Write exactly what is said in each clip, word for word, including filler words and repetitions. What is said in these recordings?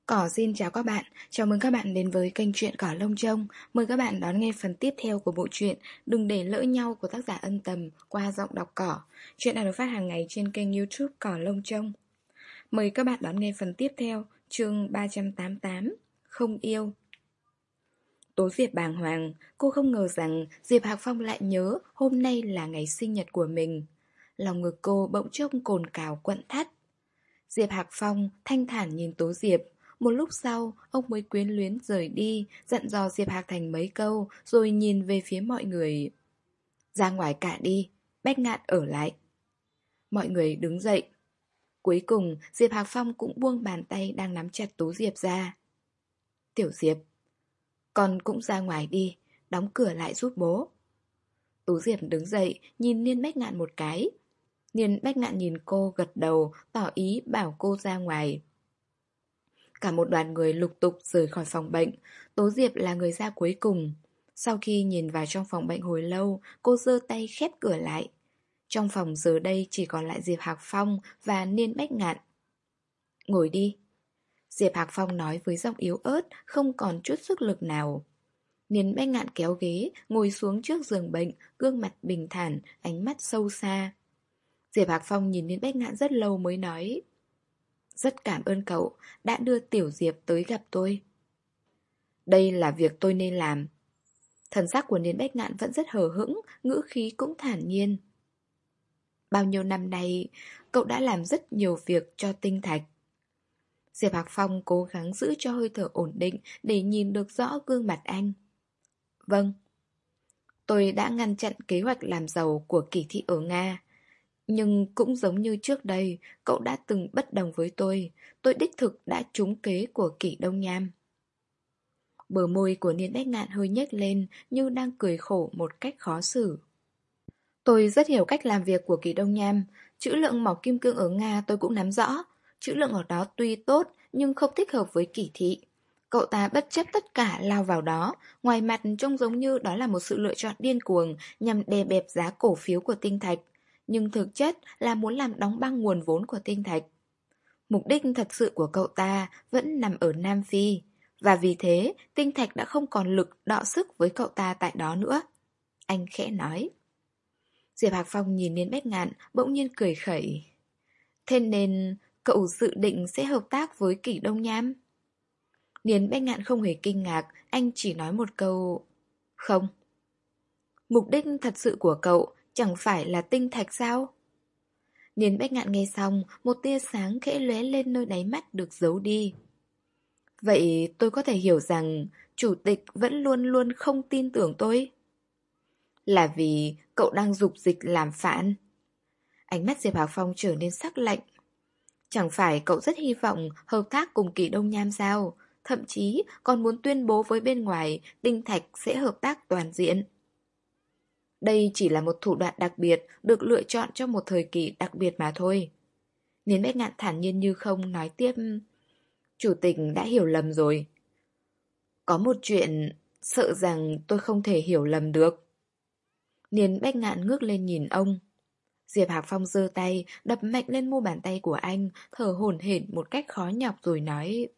Cỏ xin chào các bạn, chào mừng các bạn đến với kênh truyện Cỏ Lông Trông. Mời các bạn đón nghe phần tiếp theo của bộ truyện Đừng để lỡ nhau của tác giả Ân Tầm qua giọng đọc Cỏ. Truyện đã được phát hàng ngày trên kênh YouTube Cỏ Lông Trông. Mời các bạn đón nghe phần tiếp theo, chương ba trăm tám mươi tám, Không yêu. Tố Diệp bàng hoàng, cô không ngờ rằng Diệp Hạc Phong lại nhớ hôm nay là ngày sinh nhật của mình. Lòng ngực cô bỗng chốc cồn cào quặn thắt. Diệp Hạc Phong thanh thản nhìn Tố Diệp. Một lúc sau, ông mới quyến luyến rời đi, dặn dò Diệp Hạc Thành mấy câu, rồi nhìn về phía mọi người. Ra ngoài cả đi, Bách Ngạn ở lại. Mọi người đứng dậy. Cuối cùng, Diệp Hạc Phong cũng buông bàn tay đang nắm chặt Tố Diệp ra. Tiểu Diệp, con cũng ra ngoài đi, đóng cửa lại giúp bố. Tố Diệp đứng dậy, nhìn Niên Bách Ngạn một cái. Niên Bách Ngạn nhìn cô gật đầu, tỏ ý bảo cô ra ngoài. Cả một đoàn người lục tục rời khỏi phòng bệnh. Tố Diệp là người ra cuối cùng. Sau khi nhìn vào trong phòng bệnh hồi lâu, cô giơ tay khép cửa lại. Trong phòng giờ đây chỉ còn lại Diệp Hạc Phong và Niên Bách Ngạn. Ngồi đi. Diệp Hạc Phong nói với giọng yếu ớt, không còn chút sức lực nào. Niên Bách Ngạn kéo ghế, ngồi xuống trước giường bệnh, gương mặt bình thản, ánh mắt sâu xa. Diệp Hạc Phong nhìn Niên Bách Ngạn rất lâu mới nói: Rất cảm ơn cậu đã đưa Tiểu Diệp tới gặp tôi. Đây là việc tôi nên làm. Thần sắc của Niên Bách Ngạn vẫn rất hờ hững, ngữ khí cũng thản nhiên. Bao nhiêu năm nay, cậu đã làm rất nhiều việc cho Tinh Thạch. Diệp Hạc Phong cố gắng giữ cho hơi thở ổn định để nhìn được rõ gương mặt anh. Vâng. Tôi đã ngăn chặn kế hoạch làm giàu của Kỳ Thị ở Nga. Nhưng cũng giống như trước đây, cậu đã từng bất đồng với tôi. Tôi đích thực đã trúng kế của Kỷ Đông Nham. Bờ môi của Niên Bách Ngạn hơi nhếch lên, như đang cười khổ một cách khó xử. Tôi rất hiểu cách làm việc của Kỷ Đông Nham. Trữ lượng mỏ kim cương ở Nga tôi cũng nắm rõ. Trữ lượng ở đó tuy tốt, nhưng không thích hợp với Kỷ Thị. Cậu ta bất chấp tất cả lao vào đó. Ngoài mặt trông giống như đó là một sự lựa chọn điên cuồng nhằm đè bẹp giá cổ phiếu của Tinh Thạch, nhưng thực chất là muốn làm đóng băng nguồn vốn của Tinh Thạch. Mục đích thật sự của cậu ta vẫn nằm ở Nam Phi, và vì thế Tinh Thạch đã không còn lực đọ sức với cậu ta tại đó nữa. Anh khẽ nói. Diệp Hạc Phong nhìn Niên Bách Ngạn, bỗng nhiên cười khẩy. Thế nên cậu dự định sẽ hợp tác với Kỷ Đông Nham? Niên Bách Ngạn không hề kinh ngạc, anh chỉ nói một câu: Không. Mục đích thật sự của cậu chẳng phải là Tinh Thạch sao? Niên Bách Ngạn nghe xong, một tia sáng khẽ lóe lên nơi đáy mắt được giấu đi. Vậy tôi có thể hiểu rằng chủ tịch vẫn luôn luôn không tin tưởng tôi? Là vì cậu đang dục dịch làm phản? Ánh mắt Diệp Hạc Phong trở nên sắc lạnh. Chẳng phải cậu rất hy vọng hợp tác cùng Kỷ Đông Nham sao? Thậm chí còn muốn tuyên bố với bên ngoài Tinh Thạch sẽ hợp tác toàn diện. Đây chỉ là một thủ đoạn đặc biệt được lựa chọn cho một thời kỳ đặc biệt mà thôi. Niên Bách Ngạn thản nhiên như không nói tiếp. Chủ tịch đã hiểu lầm rồi. Có một chuyện sợ rằng tôi không thể hiểu lầm được. Niên Bách Ngạn ngước lên nhìn ông. Diệp Hạc Phong giơ tay đập mạnh lên mu bàn tay của anh, thở hổn hển một cách khó nhọc rồi nói: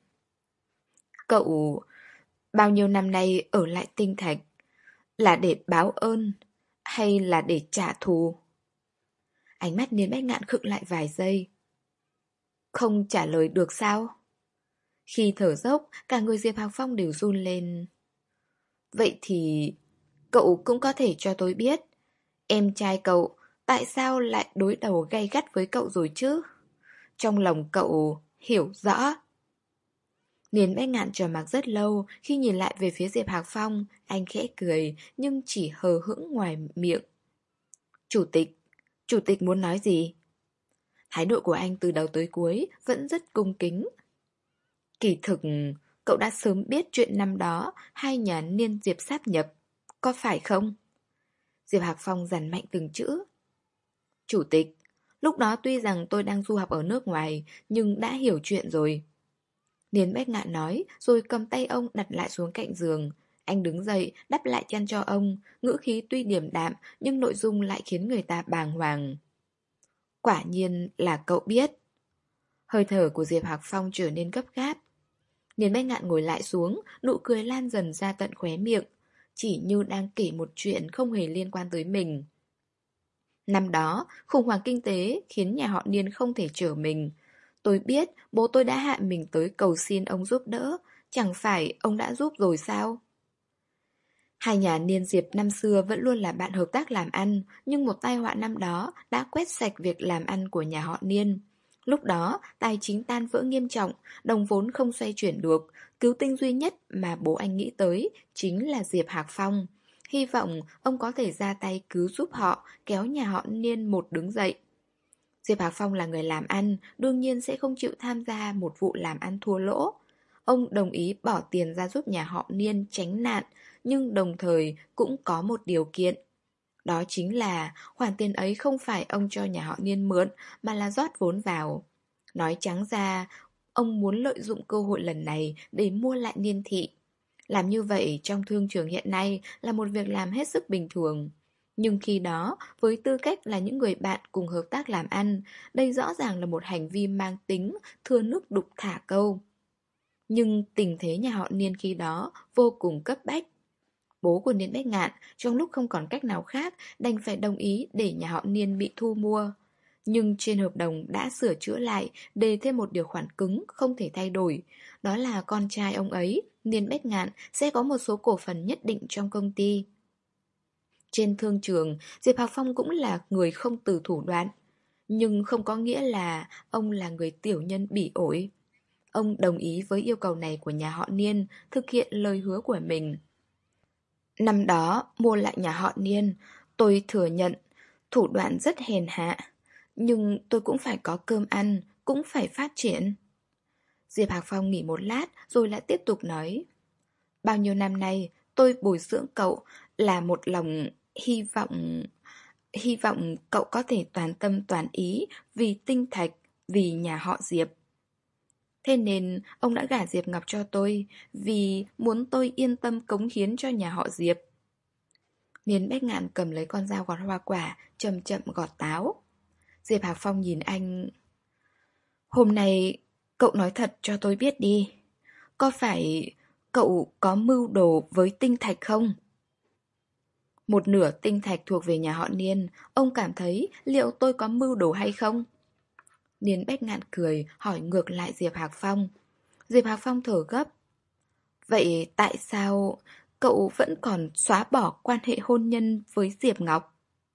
Cậu bao nhiêu năm nay ở lại Tinh Thạch là để báo ơn hay là để trả thù? Ánh mắt Niên Bách Ngạn khựng lại vài giây. Không trả lời được sao? Khi thở dốc, cả người Diệp Hạc Phong đều run lên. Vậy thì cậu cũng có thể cho tôi biết, em trai cậu tại sao lại đối đầu gay gắt với cậu rồi chứ? Trong lòng cậu hiểu rõ. Niên Bách Ngạn trầm mặc rất lâu, khi nhìn lại về phía Diệp Hạc Phong, anh khẽ cười, nhưng chỉ hờ hững ngoài miệng. Chủ tịch, chủ tịch muốn nói gì? Thái độ của anh từ đầu tới cuối vẫn rất cung kính. Kỳ thực, cậu đã sớm biết chuyện năm đó hai nhà Niên Diệp sáp nhập, có phải không? Diệp Hạc Phong dằn mạnh từng chữ. Chủ tịch, lúc đó tuy rằng tôi đang du học ở nước ngoài, nhưng đã hiểu chuyện rồi. Niên Bách Ngạn nói, rồi cầm tay ông đặt lại xuống cạnh giường. Anh đứng dậy, đắp lại chăn cho ông, ngữ khí tuy điềm đạm, nhưng nội dung lại khiến người ta bàng hoàng. Quả nhiên là cậu biết. Hơi thở của Diệp Hạc Phong trở nên gấp gáp. Niên Bách Ngạn ngồi lại xuống, nụ cười lan dần ra tận khóe miệng, chỉ như đang kể một chuyện không hề liên quan tới mình. Năm đó, khủng hoảng kinh tế khiến nhà họ Niên không thể chở mình. Tôi biết bố tôi đã hạ mình tới cầu xin ông giúp đỡ, chẳng phải ông đã giúp rồi sao? Hai nhà Niên Diệp năm xưa vẫn luôn là bạn hợp tác làm ăn, nhưng một tai họa năm đó đã quét sạch việc làm ăn của nhà họ Niên. Lúc đó, tài chính tan vỡ nghiêm trọng, đồng vốn không xoay chuyển được, cứu tinh duy nhất mà bố anh nghĩ tới chính là Diệp Hạc Phong. Hy vọng ông có thể ra tay cứu giúp họ, kéo nhà họ Niên một đứng dậy. Diệp Hạc Phong là người làm ăn, đương nhiên sẽ không chịu tham gia một vụ làm ăn thua lỗ. Ông đồng ý bỏ tiền ra giúp nhà họ Niên tránh nạn, nhưng đồng thời cũng có một điều kiện. Đó chính là khoản tiền ấy không phải ông cho nhà họ Niên mượn, mà là rót vốn vào. Nói trắng ra, ông muốn lợi dụng cơ hội lần này để mua lại Niên thị. Làm như vậy trong thương trường hiện nay là một việc làm hết sức bình thường. Nhưng khi đó, với tư cách là những người bạn cùng hợp tác làm ăn, đây rõ ràng là một hành vi mang tính thừa nước đục thả câu. Nhưng tình thế nhà họ Niên khi đó vô cùng cấp bách. Bố của Niên Bách Ngạn trong lúc không còn cách nào khác đành phải đồng ý để nhà họ Niên bị thu mua. Nhưng trên hợp đồng đã sửa chữa lại, đề thêm một điều khoản cứng không thể thay đổi. Đó là con trai ông ấy, Niên Bách Ngạn, sẽ có một số cổ phần nhất định trong công ty. Trên thương trường, Diệp Hạc Phong cũng là người không từ thủ đoạn. Nhưng không có nghĩa là ông là người tiểu nhân bỉ ổi. Ông đồng ý với yêu cầu này của nhà họ Niên, thực hiện lời hứa của mình. Năm đó, mua lại nhà họ Niên, tôi thừa nhận, thủ đoạn rất hèn hạ. Nhưng tôi cũng phải có cơm ăn, cũng phải phát triển. Diệp Hạc Phong nghỉ một lát rồi lại tiếp tục nói. Bao nhiêu năm nay, tôi bồi dưỡng cậu là một lòng hy vọng... Hy vọng cậu có thể toàn tâm toàn ý vì Tinh Thạch, vì nhà họ Diệp. Thế nên ông đã gả Diệp Ngọc cho tôi vì muốn tôi yên tâm cống hiến cho nhà họ Diệp. Niên Bách Ngạn cầm lấy con dao gọt hoa quả, chậm chậm gọt táo. Diệp Hạc Phong nhìn anh. Hôm nay cậu nói thật cho tôi biết đi. Có phải cậu có mưu đồ với Tinh Thạch không? Một nửa Tinh Thạch thuộc về nhà họ Niên. Ông cảm thấy liệu tôi có mưu đồ hay không? Niên Bách Ngạn cười hỏi ngược lại Diệp Hạc Phong. Diệp Hạc Phong thở gấp. Vậy tại sao cậu vẫn còn xóa bỏ quan hệ hôn nhân với Diệp Ngọc?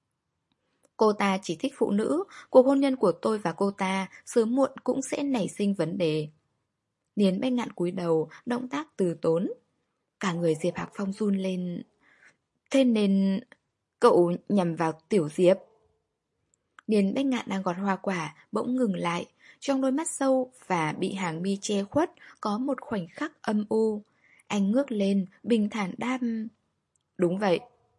Cô ta chỉ thích phụ nữ, cuộc hôn nhân của tôi và cô ta sớm muộn cũng sẽ nảy sinh vấn đề. Niên Bách Ngạn cúi đầu, động tác từ tốn. Cả người Diệp Hạc Phong run lên. Thế nên cậu nhằm vào Tiểu Diệp. Niên Bách Ngạn đang gọt hoa quả, bỗng ngừng lại. Trong đôi mắt sâu và bị hàng mi che khuất có một khoảnh khắc âm u. Anh ngước lên, bình thản đáp. Đúng vậy.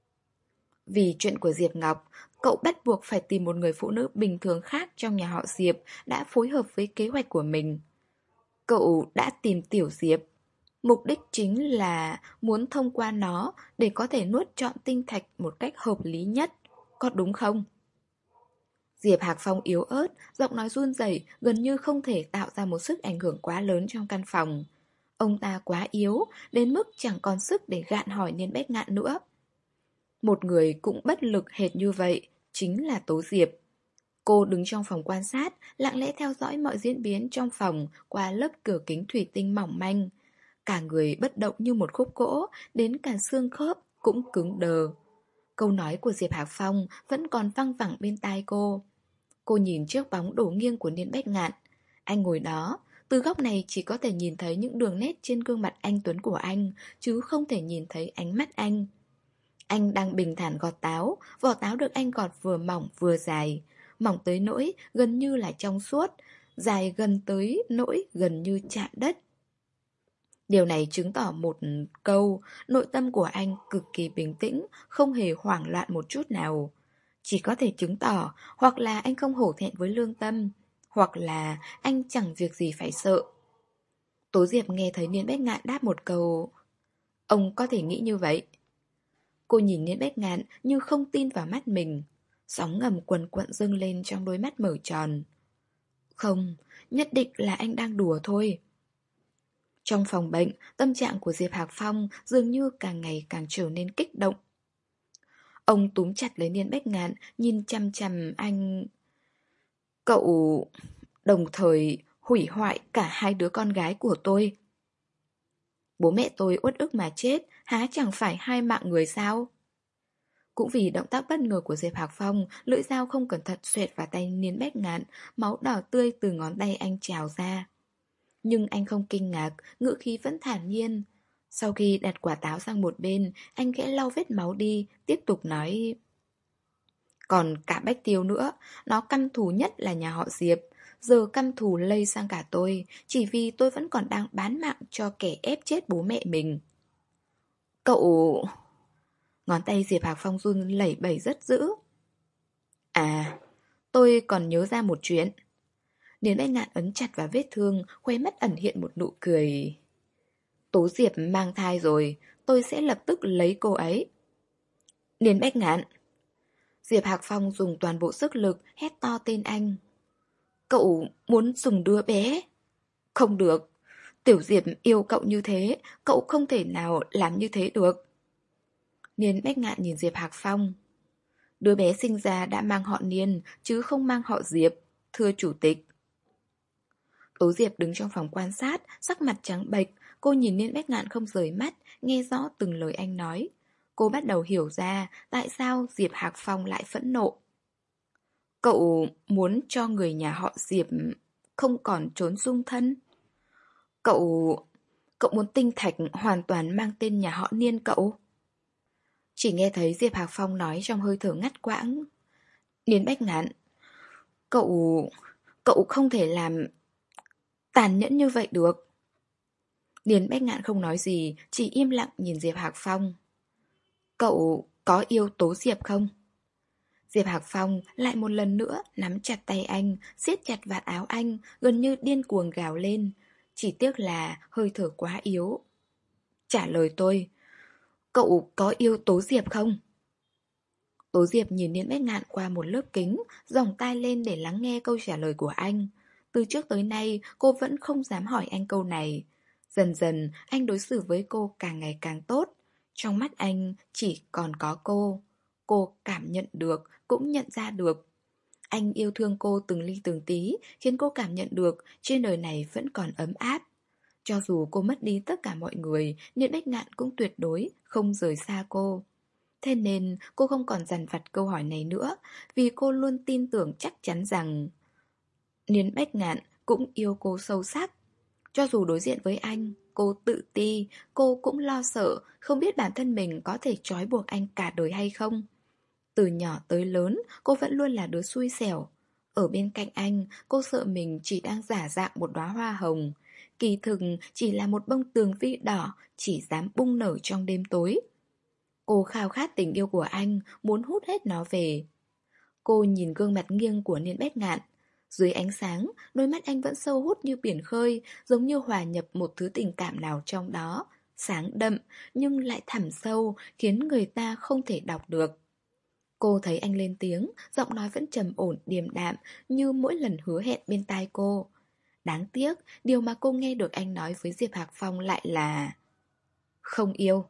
Vì chuyện của Diệp Ngọc, cậu bắt buộc phải tìm một người phụ nữ bình thường khác trong nhà họ Diệp đã phối hợp với kế hoạch của mình. Cậu đã tìm Tiểu Diệp. Mục đích chính là muốn thông qua nó để có thể nuốt trọn Tinh Thạch một cách hợp lý nhất. Có đúng không? Diệp Hạc Phong yếu ớt, giọng nói run rẩy, gần như không thể tạo ra một sức ảnh hưởng quá lớn trong căn phòng. Ông ta quá yếu, đến mức chẳng còn sức để gạn hỏi Niên Bách Ngạn nữa. Một người cũng bất lực hệt như vậy, chính là Tố Diệp. Cô đứng trong phòng quan sát, lặng lẽ theo dõi mọi diễn biến trong phòng qua lớp cửa kính thủy tinh mỏng manh. Cả người bất động như một khúc gỗ, đến cả xương khớp cũng cứng đờ. Câu nói của Diệp Hạc Phong vẫn còn văng vẳng bên tai cô. Cô nhìn chiếc bóng đổ nghiêng của Niên Bách Ngạn. Anh ngồi đó, từ góc này chỉ có thể nhìn thấy những đường nét trên gương mặt anh tuấn của anh, chứ không thể nhìn thấy ánh mắt anh. Anh đang bình thản gọt táo, vỏ táo được anh gọt vừa mỏng vừa dài. Mỏng tới nỗi gần như là trong suốt, dài gần tới nỗi gần như chạm đất. Điều này chứng tỏ một câu, nội tâm của anh cực kỳ bình tĩnh, không hề hoảng loạn một chút nào. Chỉ có thể chứng tỏ hoặc là anh không hổ thẹn với lương tâm, hoặc là anh chẳng việc gì phải sợ. Tố Diệp nghe thấy Niên Bách Ngạn đáp một câu. Ông có thể nghĩ như vậy. Cô nhìn Niên Bách Ngạn như không tin vào mắt mình. Sóng ngầm quần quận dâng lên trong đôi mắt mở tròn. Không, nhất định là anh đang đùa thôi. Trong phòng bệnh, tâm trạng của Diệp Hạc Phong dường như càng ngày càng trở nên kích động. Ông túm chặt lấy Niên Bách Ngạn, nhìn chằm chằm anh. Cậu đồng thời hủy hoại cả hai đứa con gái của tôi. Bố mẹ tôi uất ức mà chết, há chẳng phải hai mạng người sao? Cũng vì động tác bất ngờ của Diệp Hạc Phong, lưỡi dao không cẩn thận xoẹt vào tay Niên Bách Ngạn, máu đỏ tươi từ ngón tay anh trào ra. Nhưng anh không kinh ngạc, ngữ khí vẫn thản nhiên. Sau khi đặt quả táo sang một bên, anh khẽ lau vết máu đi, tiếp tục nói. Còn cả Bách Tiêu nữa, nó căm thù nhất là nhà họ Diệp. Giờ căm thù lây sang cả tôi, chỉ vì tôi vẫn còn đang bán mạng cho kẻ ép chết bố mẹ mình. Cậu... Ngón tay Diệp Hạc Phong run lẩy bẩy rất dữ. À, tôi còn nhớ ra một chuyện. Điền Bách Ngạn ấn chặt vào vết thương, khóe mắt ẩn hiện một nụ cười. Tố Diệp mang thai rồi, tôi sẽ lập tức lấy cô ấy. Điền Bách Ngạn. Diệp Hạc Phong dùng toàn bộ sức lực hét to tên anh. Cậu muốn dùng đứa bé? Không được. Tiểu Diệp yêu cậu như thế, cậu không thể nào làm như thế được. Niên Bách Ngạn nhìn Diệp Hạc Phong. Đứa bé sinh ra đã mang họ Niên, chứ không mang họ Diệp, thưa chủ tịch. Tố Diệp đứng trong phòng quan sát, sắc mặt trắng bệch. Cô nhìn Niên Bách Ngạn không rời mắt, nghe rõ từng lời anh nói. Cô bắt đầu hiểu ra tại sao Diệp Hạc Phong lại phẫn nộ. Cậu muốn cho người nhà họ Diệp không còn trốn dung thân. Cậu... Cậu muốn tinh thạch hoàn toàn mang tên nhà họ Niên cậu. Chỉ nghe thấy Diệp Hạc Phong nói trong hơi thở ngắt quãng. Niên Bách Ngạn. Cậu... Cậu không thể làm tàn nhẫn như vậy được. Niên Bách Ngạn không nói gì, chỉ im lặng nhìn Diệp Hạc Phong. Cậu có yêu Tố Diệp không? Diệp Hạc Phong lại một lần nữa nắm chặt tay anh, siết chặt vạt áo anh, gần như điên cuồng gào lên. Chỉ tiếc là hơi thở quá yếu. Trả lời tôi, cậu có yêu Tố Diệp không? Tố Diệp nhìn Niên Bách Ngạn qua một lớp kính, dòng tai lên để lắng nghe câu trả lời của anh. Từ trước tới nay, cô vẫn không dám hỏi anh câu này. Dần dần, anh đối xử với cô càng ngày càng tốt. Trong mắt anh chỉ còn có cô. Cô cảm nhận được, cũng nhận ra được. Anh yêu thương cô từng ly từng tí, khiến cô cảm nhận được trên đời này vẫn còn ấm áp. Cho dù cô mất đi tất cả mọi người, Niên Bách Ngạn cũng tuyệt đối không rời xa cô. Thế nên cô không còn dằn vặt câu hỏi này nữa, vì cô luôn tin tưởng chắc chắn rằng Niên Bách Ngạn cũng yêu cô sâu sắc. Cho dù đối diện với anh, cô tự ti, cô cũng lo sợ, không biết bản thân mình có thể trói buộc anh cả đời hay không. Từ nhỏ tới lớn, cô vẫn luôn là đứa xui xẻo. Ở bên cạnh anh, cô sợ mình chỉ đang giả dạng một đóa hoa hồng. Kỳ thực chỉ là một bông tường vi đỏ, chỉ dám bung nở trong đêm tối. Cô khao khát tình yêu của anh, muốn hút hết nó về. Cô nhìn gương mặt nghiêng của Niên Bách Ngạn. Dưới ánh sáng, đôi mắt anh vẫn sâu hút như biển khơi, giống như hòa nhập một thứ tình cảm nào trong đó. Sáng đậm, nhưng lại thẳm sâu, khiến người ta không thể đọc được. Cô thấy anh lên tiếng, giọng nói vẫn trầm ổn, điềm đạm, như mỗi lần hứa hẹn bên tai cô. Đáng tiếc, điều mà cô nghe được anh nói với Diệp Hạc Phong lại là không yêu.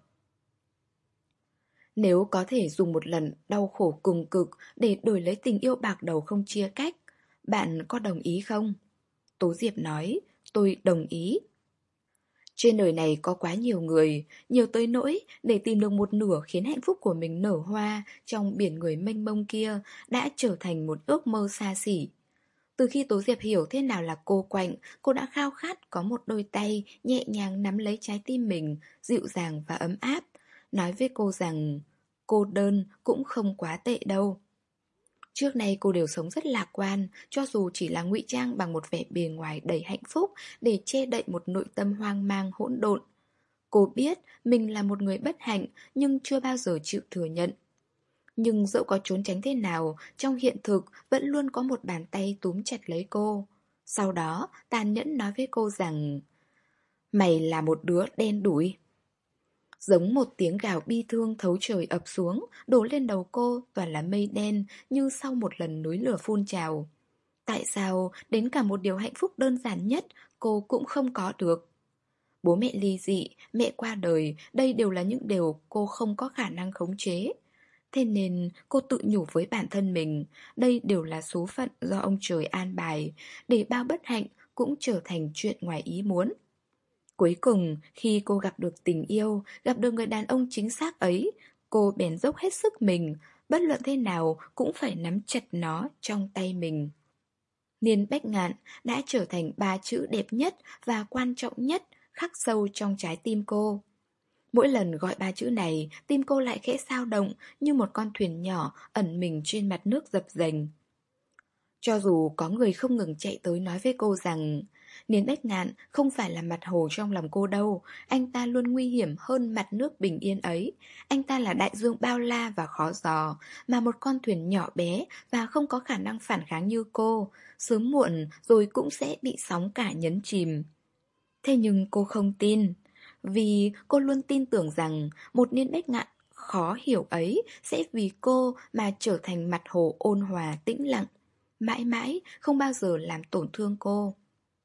Nếu có thể dùng một lần đau khổ cùng cực để đổi lấy tình yêu bạc đầu không chia cách, bạn có đồng ý không? Tố Diệp nói, tôi đồng ý. Trên đời này có quá nhiều người, nhiều tới nỗi để tìm được một nửa khiến hạnh phúc của mình nở hoa trong biển người mênh mông kia đã trở thành một ước mơ xa xỉ. Từ khi Tố Diệp hiểu thế nào là cô quạnh, cô đã khao khát có một đôi tay nhẹ nhàng nắm lấy trái tim mình, dịu dàng và ấm áp, nói với cô rằng cô đơn cũng không quá tệ đâu. Trước nay cô đều sống rất lạc quan, cho dù chỉ là ngụy trang bằng một vẻ bề ngoài đầy hạnh phúc để che đậy một nội tâm hoang mang hỗn độn. Cô biết mình là một người bất hạnh nhưng chưa bao giờ chịu thừa nhận. Nhưng dẫu có trốn tránh thế nào, trong hiện thực vẫn luôn có một bàn tay túm chặt lấy cô. Sau đó tàn nhẫn nói với cô rằng mày là một đứa đen đủi. Giống một tiếng gào bi thương thấu trời ập xuống, đổ lên đầu cô toàn là mây đen như sau một lần núi lửa phun trào. Tại sao đến cả một điều hạnh phúc đơn giản nhất cô cũng không có được? Bố mẹ ly dị, mẹ qua đời, đây đều là những điều cô không có khả năng khống chế. Thế nên cô tự nhủ với bản thân mình, đây đều là số phận do ông trời an bài, để bao bất hạnh cũng trở thành chuyện ngoài ý muốn. Cuối cùng, khi cô gặp được tình yêu, gặp được người đàn ông chính xác ấy, cô bèn dốc hết sức mình, bất luận thế nào cũng phải nắm chặt nó trong tay mình. Niên Bách Ngạn đã trở thành ba chữ đẹp nhất và quan trọng nhất khắc sâu trong trái tim cô. Mỗi lần gọi ba chữ này, tim cô lại khẽ xao động như một con thuyền nhỏ ẩn mình trên mặt nước dập dềnh. Cho dù có người không ngừng chạy tới nói với cô rằng Niên Bách Ngạn không phải là mặt hồ trong lòng cô đâu, anh ta luôn nguy hiểm hơn mặt nước bình yên ấy. Anh ta là đại dương bao la và khó dò, mà một con thuyền nhỏ bé và không có khả năng phản kháng như cô, sớm muộn rồi cũng sẽ bị sóng cả nhấn chìm. Thế nhưng cô không tin, vì cô luôn tin tưởng rằng một Niên Bách Ngạn khó hiểu ấy sẽ vì cô mà trở thành mặt hồ ôn hòa tĩnh lặng, mãi mãi không bao giờ làm tổn thương cô.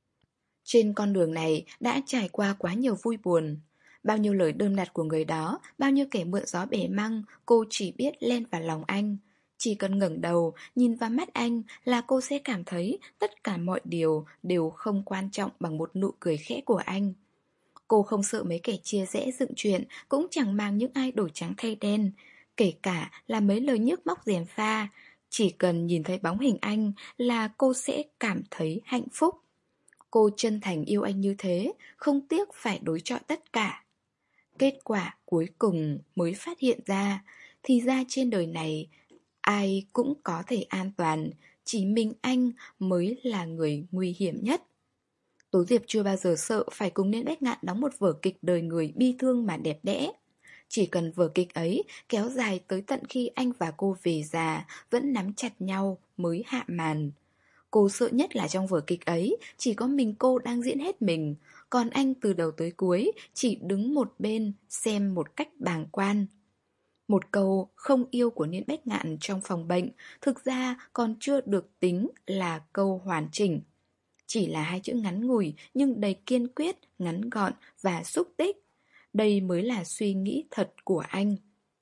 Trên con đường này đã trải qua quá nhiều vui buồn. Bao nhiêu lời đơm đặt của người đó, bao nhiêu kẻ mượn gió bẻ măng, cô chỉ biết len vào lòng anh. Chỉ cần ngẩng đầu, nhìn vào mắt anh là cô sẽ cảm thấy tất cả mọi điều đều không quan trọng bằng một nụ cười khẽ của anh. Cô không sợ mấy kẻ chia rẽ dựng chuyện, cũng chẳng màng những ai đổi trắng thay đen, kể cả là mấy lời nhức móc gièm pha. Chỉ cần nhìn thấy bóng hình anh là cô sẽ cảm thấy hạnh phúc. Cô chân thành yêu anh như thế, không tiếc phải đối chọi tất cả. Kết quả cuối cùng mới phát hiện ra, thì ra trên đời này ai cũng có thể an toàn, chỉ mình anh mới là người nguy hiểm nhất. Tố Diệp chưa bao giờ sợ phải cùng Niên Bách Ngạn đóng một vở kịch đời người bi thương mà đẹp đẽ. Chỉ cần vở kịch ấy kéo dài tới tận khi anh và cô về già vẫn nắm chặt nhau mới hạ màn. Cô sợ nhất là trong vở kịch ấy chỉ có mình cô đang diễn hết mình, còn anh từ đầu tới cuối chỉ đứng một bên xem một cách bàng quan. Một câu không yêu của Niên Bách Ngạn trong phòng bệnh thực ra còn chưa được tính là câu hoàn chỉnh. Chỉ là hai chữ ngắn ngủi nhưng đầy kiên quyết, ngắn gọn và xúc tích. Đây mới là suy nghĩ thật của anh.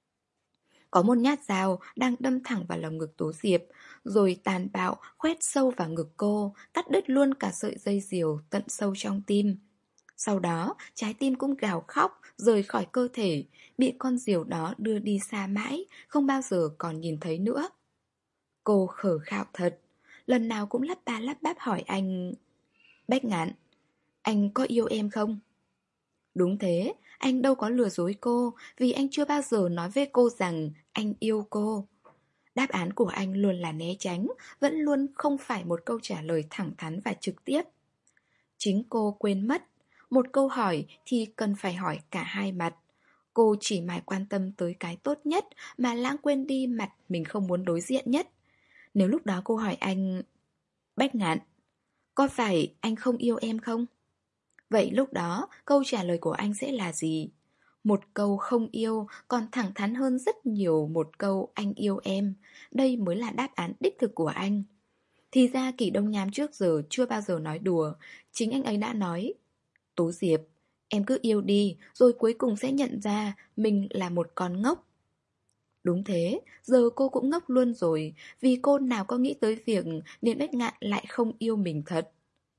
Có một nhát dao đang đâm thẳng vào lồng ngực Tố Diệp, rồi tàn bạo khoét sâu vào ngực cô, cắt đứt luôn cả sợi dây diều tận sâu trong tim. Sau đó, trái tim cũng gào khóc, rời khỏi cơ thể, bị con diều đó đưa đi xa mãi, không bao giờ còn nhìn thấy nữa. Cô khờ khạo thật, lần nào cũng lắp ba lắp bắp hỏi anh: Bách Ngạn, anh có yêu em không? Đúng thế, anh đâu có lừa dối cô, vì anh chưa bao giờ nói với cô rằng anh yêu cô. Đáp án của anh luôn là né tránh, vẫn luôn không phải một câu trả lời thẳng thắn và trực tiếp. Chính cô quên mất, một câu hỏi thì cần phải hỏi cả hai mặt. Cô chỉ mải quan tâm tới cái tốt nhất mà lãng quên đi mặt mình không muốn đối diện nhất. Nếu lúc đó cô hỏi anh: Bách Ngạn, có phải anh không yêu em không? Vậy lúc đó câu trả lời của anh sẽ là gì? Một câu không yêu còn thẳng thắn hơn rất nhiều một câu anh yêu em. Đây mới là đáp án đích thực của anh. Thì ra Kỷ Đông Nham trước giờ chưa bao giờ nói đùa. Chính anh ấy đã nói: Tố Diệp, em cứ yêu đi, rồi cuối cùng sẽ nhận ra mình là một con ngốc. Đúng thế, giờ cô cũng ngốc luôn rồi, vì cô nào có nghĩ tới việc Niên Bách Ngạn lại không yêu mình thật.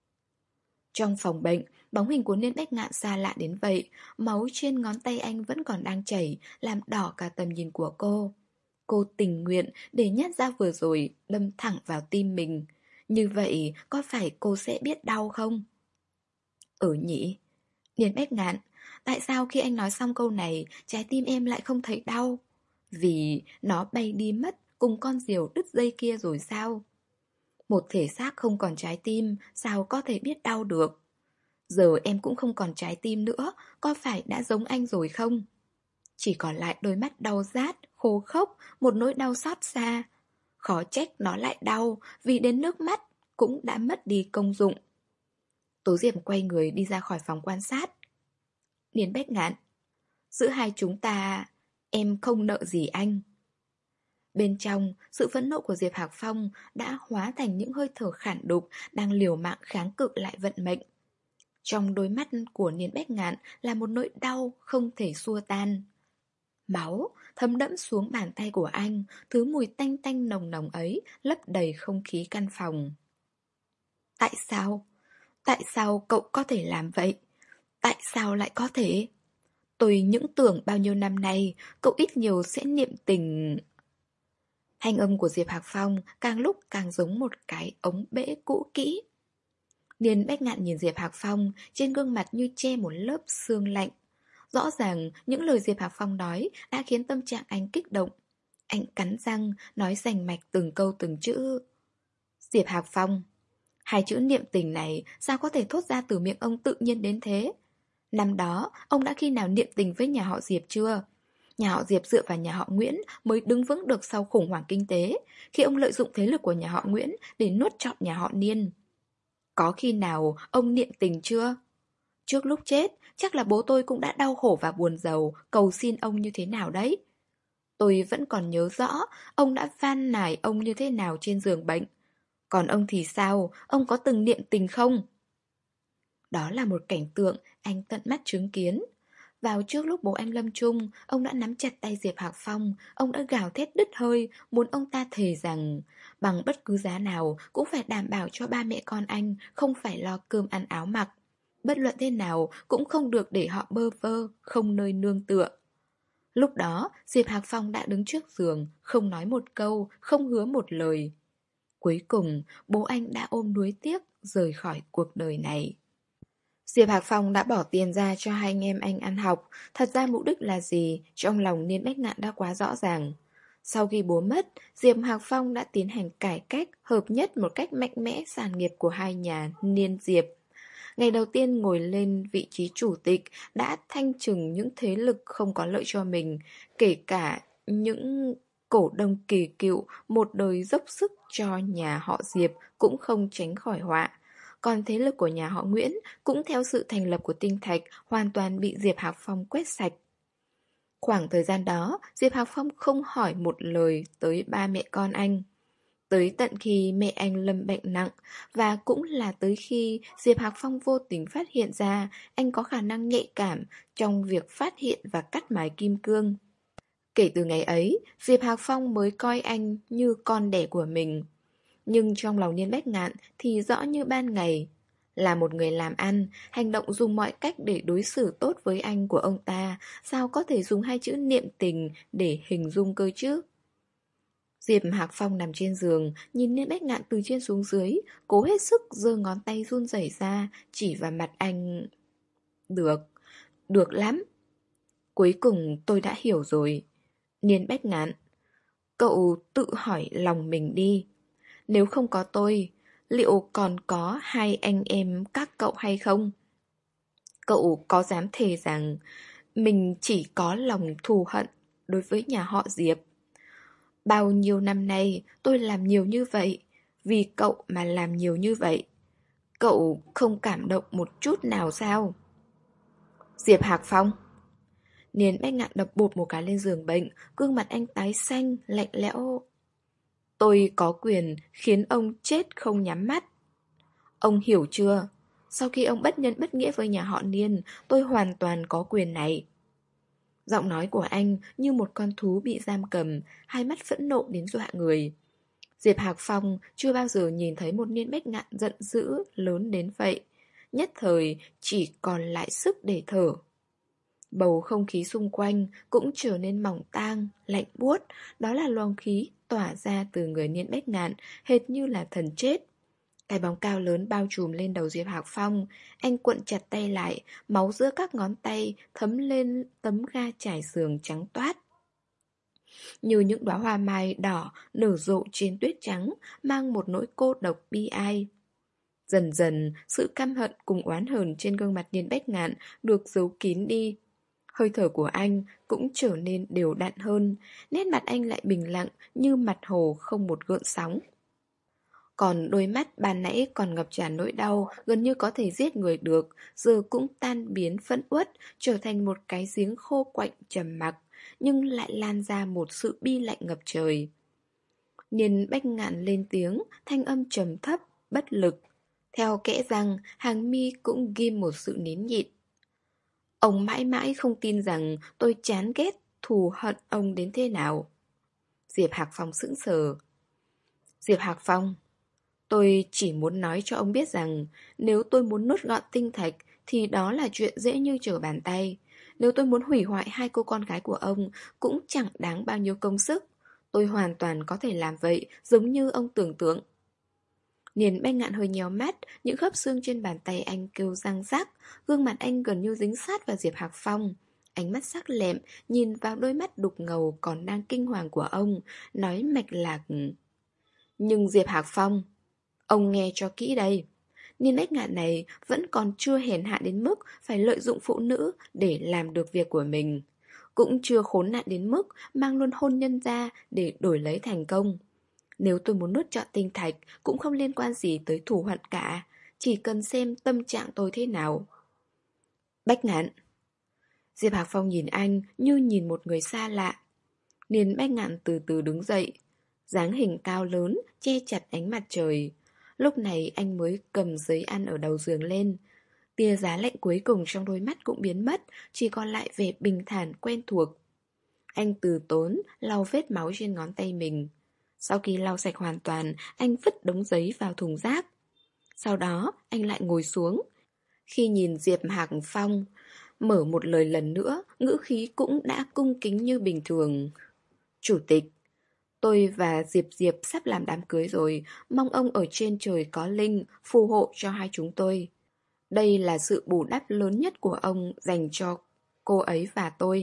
Trong phòng bệnh, bóng hình của Niên Bách Ngạn xa lạ đến vậy, máu trên ngón tay anh vẫn còn đang chảy, làm đỏ cả tầm nhìn của cô. Cô tình nguyện để nhát dao vừa rồi đâm thẳng vào tim mình. Như vậy có phải cô sẽ biết đau không? Ừ nhỉ. Niên Bách Ngạn, tại sao khi anh nói xong câu này, trái tim em lại không thấy đau? Vì nó bay đi mất cùng con diều đứt dây kia rồi sao? Một thể xác không còn trái tim, sao có thể biết đau được? Giờ em cũng không còn trái tim nữa, có phải đã giống anh rồi không? Chỉ còn lại đôi mắt đau rát, khô khốc, một nỗi đau xót xa. Khó trách nó lại đau, vì đến nước mắt cũng đã mất đi công dụng. Tố Diệp quay người đi ra khỏi phòng quan sát. Niên Bách Ngạn, giữa hai chúng ta, em không nợ gì anh. Bên trong, sự phẫn nộ của Diệp Hạc Phong đã hóa thành những hơi thở khản đục đang liều mạng kháng cự lại vận mệnh. Trong đôi mắt của Niên Bách Ngạn là một nỗi đau không thể xua tan. Máu thấm đẫm xuống bàn tay của anh, thứ mùi tanh tanh nồng nồng ấy lấp đầy không khí căn phòng. Tại sao? Tại sao cậu có thể làm vậy? Tại sao lại có thể? Tôi những tưởng bao nhiêu năm nay cậu ít nhiều sẽ niệm tình. Thanh âm của Diệp Hạc Phong càng lúc càng giống một cái ống bể cũ kỹ. Niên Bách Ngạn nhìn Diệp Hạc Phong, trên gương mặt như che một lớp sương lạnh. Rõ ràng những lời Diệp Hạc Phong nói đã khiến tâm trạng anh kích động. Anh cắn răng, nói rành mạch từng câu từng chữ. Diệp Hạc Phong, hai chữ niệm tình này sao có thể thốt ra từ miệng ông tự nhiên đến thế? Năm đó, ông đã khi nào niệm tình với nhà họ Diệp chưa? Nhà họ Diệp dựa vào nhà họ Nguyễn mới đứng vững được sau khủng hoảng kinh tế, khi ông lợi dụng thế lực của nhà họ Nguyễn để nuốt trọn nhà họ Niên. Có khi nào ông niệm tình chưa? Trước lúc chết, chắc là bố tôi cũng đã đau khổ và buồn rầu, cầu xin ông như thế nào đấy. Tôi vẫn còn nhớ rõ, ông đã van nài ông như thế nào trên giường bệnh. Còn ông thì sao? Ông có từng niệm tình không? Đó là một cảnh tượng anh tận mắt chứng kiến. Vào trước lúc bố anh lâm chung, ông đã nắm chặt tay Diệp Hạc Phong, ông đã gào thét đứt hơi, muốn ông ta thề rằng bằng bất cứ giá nào cũng phải đảm bảo cho ba mẹ con anh không phải lo cơm ăn áo mặc. Bất luận thế nào cũng không được để họ bơ vơ, không nơi nương tựa. Lúc đó, Diệp Hạc Phong đã đứng trước giường, không nói một câu, không hứa một lời. Cuối cùng, bố anh đã ôm nuối tiếc, rời khỏi cuộc đời này. Diệp Hạc Phong đã bỏ tiền ra cho hai anh em anh ăn học. Thật ra mục đích là gì, trong lòng Niên Bách Ngạn đã quá rõ ràng. Sau khi bố mất, Diệp Hạc Phong đã tiến hành cải cách, hợp nhất một cách mạnh mẽ sản nghiệp của hai nhà Niên Diệp. Ngày đầu tiên ngồi lên vị trí chủ tịch đã thanh trừng những thế lực không có lợi cho mình, kể cả những cổ đông kỳ cựu một đời dốc sức cho nhà họ Diệp cũng không tránh khỏi họa. Còn thế lực của nhà họ Nguyễn cũng theo sự thành lập của Tinh Thạch hoàn toàn bị Diệp Hạc Phong quét sạch. Khoảng thời gian đó, Diệp Hạc Phong không hỏi một lời tới ba mẹ con anh. Tới tận khi mẹ anh lâm bệnh nặng, và cũng là tới khi Diệp Hạc Phong vô tình phát hiện ra anh có khả năng nhạy cảm trong việc phát hiện và cắt mài kim cương. Kể từ ngày ấy, Diệp Hạc Phong mới coi anh như con đẻ của mình. Nhưng trong lòng Niên Bách Ngạn thì rõ như ban ngày. Là một người làm ăn, hành động dùng mọi cách để đối xử tốt với anh của ông ta, sao có thể dùng hai chữ niệm tình để hình dung cơ chứ? Diệp Hạc Phong nằm trên giường, nhìn Niên Bách Ngạn từ trên xuống dưới, cố hết sức giơ ngón tay run rẩy ra, chỉ vào mặt anh. Được, được lắm. Cuối cùng tôi đã hiểu rồi. Niên Bách Ngạn, cậu tự hỏi lòng mình đi. Nếu không có tôi, liệu còn có hai anh em các cậu hay không? Cậu có dám thề rằng mình chỉ có lòng thù hận đối với nhà họ Diệp? Bao nhiêu năm nay tôi làm nhiều như vậy, vì cậu mà làm nhiều như vậy. Cậu không cảm động một chút nào sao? Diệp Hạc Phong. Niên Bách Ngạn đập bụp một cái lên giường bệnh, gương mặt anh tái xanh, lạnh lẽo. Tôi có quyền khiến ông chết không nhắm mắt. Ông hiểu chưa? Sau khi ông bất nhân bất nghĩa với nhà họ Niên, tôi hoàn toàn có quyền này. Giọng nói của anh như một con thú bị giam cầm, hai mắt phẫn nộ đến dọa người. Diệp Hạc Phong chưa bao giờ nhìn thấy một Niên Bách Ngạn giận dữ lớn đến vậy. Nhất thời chỉ còn lại sức để thở. Bầu không khí xung quanh cũng trở nên mỏng tang, lạnh buốt. Đó là luồng khí tỏa ra từ người Niên Bách Ngạn, hệt như là thần chết. Cái bóng cao lớn bao trùm lên đầu Diệp Hạc Phong. Anh cuộn chặt tay lại, máu giữa các ngón tay thấm lên tấm ga trải giường trắng toát. Như những đóa hoa mai đỏ nở rộ trên tuyết trắng, mang một nỗi cô độc bi ai. Dần dần, sự căm hận cùng oán hờn trên gương mặt Niên Bách Ngạn được giấu kín đi. Hơi thở của anh cũng trở nên đều đặn hơn, nét mặt anh lại bình lặng như mặt hồ không một gợn sóng. Còn đôi mắt ban nãy còn ngập tràn nỗi đau, gần như có thể giết người được, giờ cũng tan biến phẫn uất, trở thành một cái giếng khô quạnh trầm mặc, nhưng lại lan ra một sự bi lạnh ngập trời. Niên Bách Ngạn lên tiếng, thanh âm trầm thấp, bất lực. Theo kẽ răng, hàng mi cũng ghim một sự nín nhịn. Ông mãi mãi không tin rằng tôi chán ghét, thù hận ông đến thế nào. Diệp Hạc Phong sững sờ. Diệp Hạc Phong, tôi chỉ muốn nói cho ông biết rằng nếu tôi muốn nuốt gọn tinh thạch thì đó là chuyện dễ như trở bàn tay. Nếu tôi muốn hủy hoại hai cô con gái của ông cũng chẳng đáng bao nhiêu công sức. Tôi hoàn toàn có thể làm vậy giống như ông tưởng tượng. Niền Bách Ngạn hơi nhéo mắt, những khớp xương trên bàn tay anh kêu răng rắc, gương mặt anh gần như dính sát vào Diệp Hạc Phong. Ánh mắt sắc lẹm, nhìn vào đôi mắt đục ngầu còn đang kinh hoàng của ông, nói mạch lạc. Nhưng Diệp Hạc Phong, ông nghe cho kỹ đây. Niên Bách Ngạn này vẫn còn chưa hèn hạ đến mức phải lợi dụng phụ nữ để làm được việc của mình. Cũng chưa khốn nạn đến mức mang luôn hôn nhân ra để đổi lấy thành công. Nếu tôi muốn nuốt trọn tinh thạch cũng không liên quan gì tới thù hận cả, chỉ cần xem tâm trạng tôi thế nào. Bách Ngạn. Diệp Hạc Phong nhìn anh như nhìn một người xa lạ. Niên Bách Ngạn từ từ đứng dậy, dáng hình cao lớn che chặt ánh mặt trời. Lúc này anh mới cầm giấy ăn ở đầu giường lên. Tia giá lạnh cuối cùng trong đôi mắt cũng biến mất, chỉ còn lại vẻ bình thản quen thuộc. Anh từ tốn lau vết máu trên ngón tay mình. Sau khi lau sạch hoàn toàn, anh vứt đống giấy vào thùng rác. Sau đó, anh lại ngồi xuống. Khi nhìn Diệp Hạc Phong, mở một lời lần nữa, ngữ khí cũng đã cung kính như bình thường. Chủ tịch, tôi và Diệp Diệp sắp làm đám cưới rồi, mong ông ở trên trời có linh, phù hộ cho hai chúng tôi. Đây là sự bù đắp lớn nhất của ông dành cho cô ấy và tôi.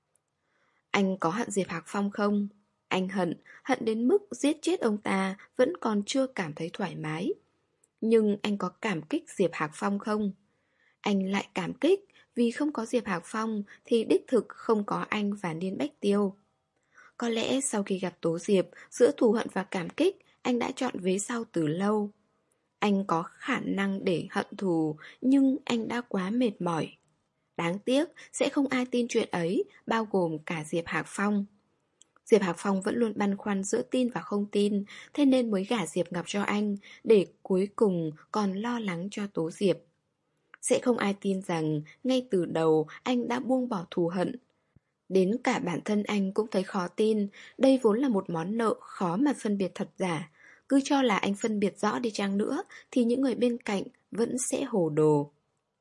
Anh có hận Diệp Hạc Phong không? Anh hận, hận đến mức giết chết ông ta vẫn còn chưa cảm thấy thoải mái. Nhưng anh có cảm kích Diệp Hạc Phong không? Anh lại cảm kích vì không có Diệp Hạc Phong thì đích thực không có anh và Niên Bách Tiêu. Có lẽ sau khi gặp Tố Diệp, giữa thù hận và cảm kích, anh đã chọn vế sau từ lâu. Anh có khả năng để hận thù, nhưng anh đã quá mệt mỏi. Đáng tiếc, sẽ không ai tin chuyện ấy, bao gồm cả Diệp Hạc Phong. Diệp Hạc Phong vẫn luôn băn khoăn giữa tin và không tin, thế nên mới gả Diệp Ngọc cho anh, để cuối cùng còn lo lắng cho Tố Diệp. Sẽ không ai tin rằng ngay từ đầu anh đã buông bỏ thù hận. Đến cả bản thân anh cũng thấy khó tin, đây vốn là một món nợ khó mà phân biệt thật giả. Cứ cho là anh phân biệt rõ đi chăng nữa thì những người bên cạnh vẫn sẽ hồ đồ.